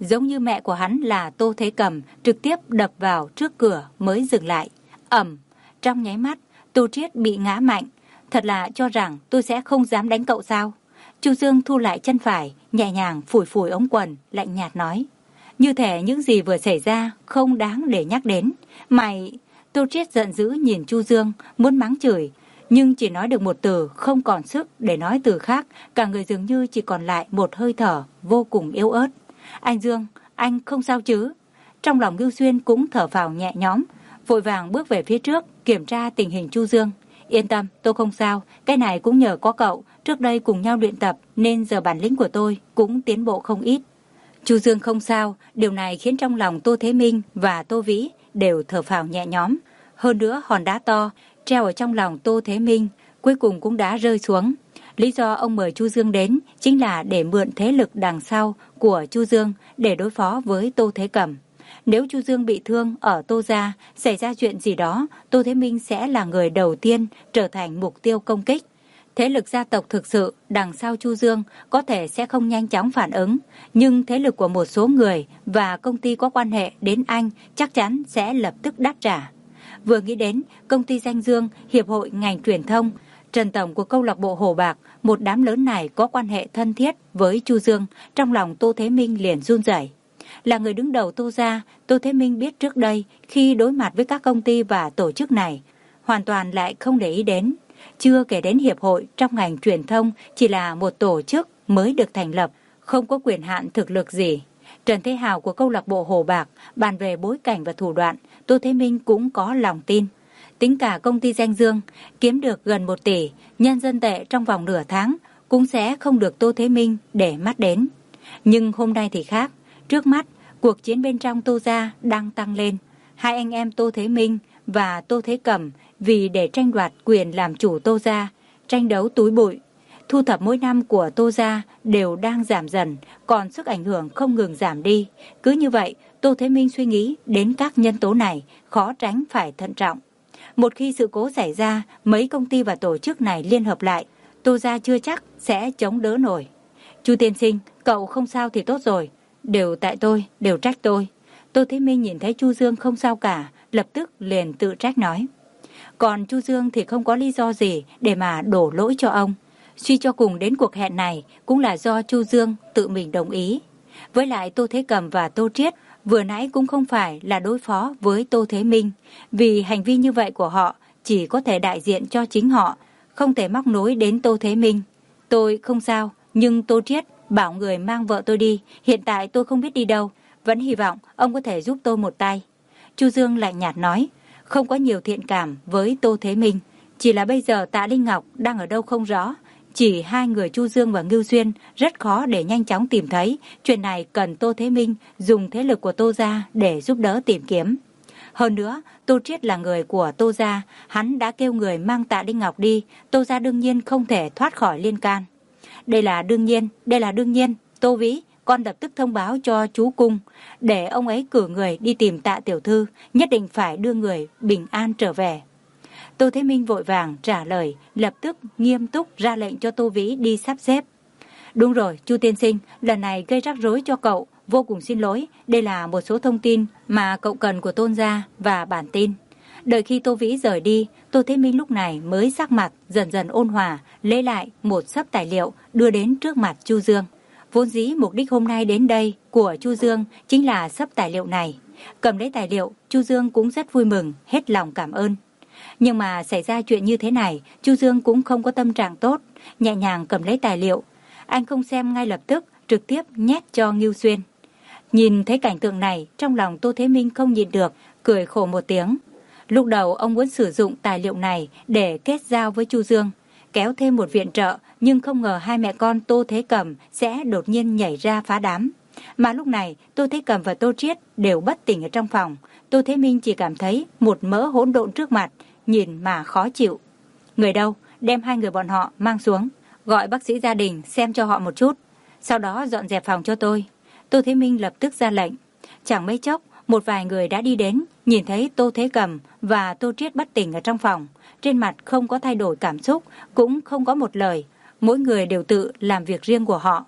giống như mẹ của hắn là Tô Thế Cầm, trực tiếp đập vào trước cửa mới dừng lại. Ầm, trong nháy mắt, Tô Triết bị ngã mạnh. Thật là cho rằng tôi sẽ không dám đánh cậu sao? Chu Dương thu lại chân phải, nhẹ nhàng phủi phủi ống quần, lạnh nhạt nói. Như thể những gì vừa xảy ra không đáng để nhắc đến. Mày... Tô Triết giận dữ nhìn Chu Dương, muốn mắng chửi, nhưng chỉ nói được một từ, không còn sức để nói từ khác, cả người dường như chỉ còn lại một hơi thở vô cùng yếu ớt. Anh Dương, anh không sao chứ? Trong lòng Ngưu Xuyên cũng thở phào nhẹ nhõm, vội vàng bước về phía trước, kiểm tra tình hình Chu Dương. Yên tâm, tôi không sao, cái này cũng nhờ có cậu, trước đây cùng nhau luyện tập nên giờ bản lĩnh của tôi cũng tiến bộ không ít. Chu Dương không sao, điều này khiến trong lòng Tô Thế Minh và Tô Vĩ đều thở phào nhẹ nhõm. Hơn nữa hòn đá to treo ở trong lòng Tô Thế Minh cuối cùng cũng đã rơi xuống. Lý do ông mời Chu Dương đến chính là để mượn thế lực đằng sau của Chu Dương để đối phó với Tô Thế Cầm. Nếu Chu Dương bị thương ở Tô gia, xảy ra chuyện gì đó, Tô Thế Minh sẽ là người đầu tiên trở thành mục tiêu công kích. Thế lực gia tộc thực sự đằng sau Chu Dương có thể sẽ không nhanh chóng phản ứng, nhưng thế lực của một số người và công ty có quan hệ đến anh chắc chắn sẽ lập tức đáp trả. Vừa nghĩ đến công ty Danh Dương, Hiệp hội ngành truyền thông, Trần Tổng của câu lạc bộ Hồ Bạc, một đám lớn này có quan hệ thân thiết với Chu Dương, trong lòng Tô Thế Minh liền run rẩy. Là người đứng đầu Tô gia, Tô Thế Minh biết trước đây khi đối mặt với các công ty và tổ chức này, hoàn toàn lại không để ý đến. Chưa kể đến hiệp hội trong ngành truyền thông chỉ là một tổ chức mới được thành lập, không có quyền hạn thực lực gì. Trần Thế Hào của câu lạc bộ Hồ Bạc bàn về bối cảnh và thủ đoạn, Tô Thế Minh cũng có lòng tin. Tính cả công ty Danh Dương kiếm được gần một tỷ nhân dân tệ trong vòng nửa tháng cũng sẽ không được Tô Thế Minh để mắt đến. Nhưng hôm nay thì khác, trước mắt cuộc chiến bên trong Tô gia đang tăng lên. Hai anh em Tô Thế Minh và Tô Thế Cầm vì để tranh đoạt quyền làm chủ Tô gia, tranh đấu túi bụi. Thu thập mỗi năm của Tô gia đều đang giảm dần, còn sức ảnh hưởng không ngừng giảm đi. Cứ như vậy, Tô Thế Minh suy nghĩ đến các nhân tố này, khó tránh phải thận trọng. Một khi sự cố xảy ra, mấy công ty và tổ chức này liên hợp lại, Tô gia chưa chắc sẽ chống đỡ nổi. Chu tiên sinh, cậu không sao thì tốt rồi. Đều tại tôi, đều trách tôi. Tô Thế Minh nhìn thấy Chu Dương không sao cả, lập tức liền tự trách nói. Còn Chu Dương thì không có lý do gì để mà đổ lỗi cho ông. Suy cho cùng đến cuộc hẹn này cũng là do Chu Dương tự mình đồng ý. Với lại Tô Thế Cầm và Tô Triết vừa nãy cũng không phải là đối phó với Tô Thế Minh, vì hành vi như vậy của họ chỉ có thể đại diện cho chính họ, không thể móc nối đến Tô Thế Minh. Tôi không sao, nhưng Tô Triết bảo người mang vợ tôi đi, hiện tại tôi không biết đi đâu, vẫn hy vọng ông có thể giúp tôi một tay. Chu Dương lạnh nhạt nói, không có nhiều thiện cảm với Tô Thế Minh, chỉ là bây giờ Tạ Linh Ngọc đang ở đâu không rõ. Chỉ hai người Chu Dương và Ngưu Xuyên rất khó để nhanh chóng tìm thấy, chuyện này cần Tô Thế Minh dùng thế lực của Tô gia để giúp đỡ tìm kiếm. Hơn nữa, Tô Triết là người của Tô gia, hắn đã kêu người mang Tạ Linh Ngọc đi, Tô gia đương nhiên không thể thoát khỏi liên can. Đây là đương nhiên, đây là đương nhiên, Tô Vĩ, con lập tức thông báo cho chú Cung, để ông ấy cử người đi tìm Tạ tiểu thư, nhất định phải đưa người bình an trở về. Tô Thế Minh vội vàng trả lời, lập tức nghiêm túc ra lệnh cho Tô Vĩ đi sắp xếp. Đúng rồi, Chu tiên sinh, lần này gây rắc rối cho cậu, vô cùng xin lỗi, đây là một số thông tin mà cậu cần của Tôn gia và bản tin. Đợi khi Tô Vĩ rời đi, Tô Thế Minh lúc này mới sắc mặt dần dần ôn hòa, lấy lại một xấp tài liệu đưa đến trước mặt Chu Dương. Vốn dĩ mục đích hôm nay đến đây của Chu Dương chính là xấp tài liệu này. Cầm lấy tài liệu, Chu Dương cũng rất vui mừng, hết lòng cảm ơn. Nhưng mà xảy ra chuyện như thế này, Chu Dương cũng không có tâm trạng tốt, nhẹ nhàng cầm lấy tài liệu. Anh không xem ngay lập tức, trực tiếp nhét cho Ngưu Xuyên. Nhìn thấy cảnh tượng này, trong lòng Tô Thế Minh không nhịn được, cười khổ một tiếng. Lúc đầu ông muốn sử dụng tài liệu này để kết giao với Chu Dương, kéo thêm một viện trợ, nhưng không ngờ hai mẹ con Tô Thế Cầm sẽ đột nhiên nhảy ra phá đám. Mà lúc này, Tô Thế Cầm và Tô Triết đều bất tỉnh ở trong phòng. Tô Thế Minh chỉ cảm thấy một mớ hỗn độn trước mặt, nhìn mà khó chịu. Người đâu, đem hai người bọn họ mang xuống, gọi bác sĩ gia đình xem cho họ một chút, sau đó dọn dẹp phòng cho tôi. Tô Thế Minh lập tức ra lệnh. Chẳng mấy chốc, một vài người đã đi đến, nhìn thấy Tô Thế Cầm và Tô Triết bất tỉnh ở trong phòng, trên mặt không có thay đổi cảm xúc, cũng không có một lời, mỗi người đều tự làm việc riêng của họ.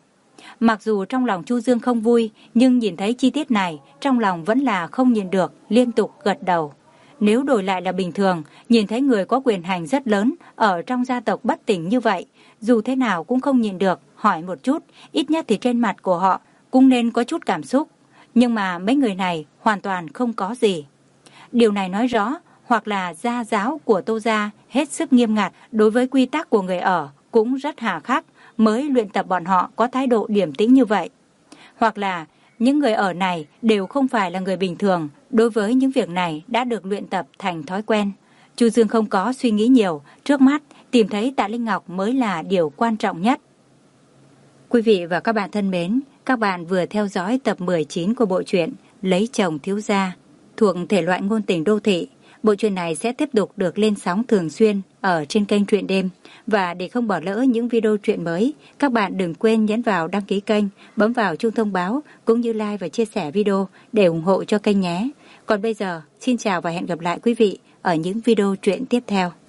Mặc dù trong lòng Chu Dương không vui, nhưng nhìn thấy chi tiết này, trong lòng vẫn là không nhìn được, liên tục gật đầu. Nếu đổi lại là bình thường, nhìn thấy người có quyền hành rất lớn ở trong gia tộc bất tỉnh như vậy, dù thế nào cũng không nhìn được, hỏi một chút, ít nhất thì trên mặt của họ cũng nên có chút cảm xúc. Nhưng mà mấy người này hoàn toàn không có gì. Điều này nói rõ, hoặc là gia giáo của Tô gia hết sức nghiêm ngặt đối với quy tắc của người ở cũng rất hà khắc, mới luyện tập bọn họ có thái độ điềm tĩnh như vậy. Hoặc là những người ở này đều không phải là người bình thường, đối với những việc này đã được luyện tập thành thói quen. Chu Dương không có suy nghĩ nhiều, trước mắt tìm thấy Tạ Linh Ngọc mới là điều quan trọng nhất. Quý vị và các bạn thân mến, các bạn vừa theo dõi tập mười chín của bộ truyện Lấy chồng thiếu gia, thuộc thể loại ngôn tình đô thị. Bộ truyện này sẽ tiếp tục được lên sóng thường xuyên ở trên kênh Truyện Đêm. Và để không bỏ lỡ những video truyện mới, các bạn đừng quên nhấn vào đăng ký kênh, bấm vào chuông thông báo, cũng như like và chia sẻ video để ủng hộ cho kênh nhé. Còn bây giờ, xin chào và hẹn gặp lại quý vị ở những video truyện tiếp theo.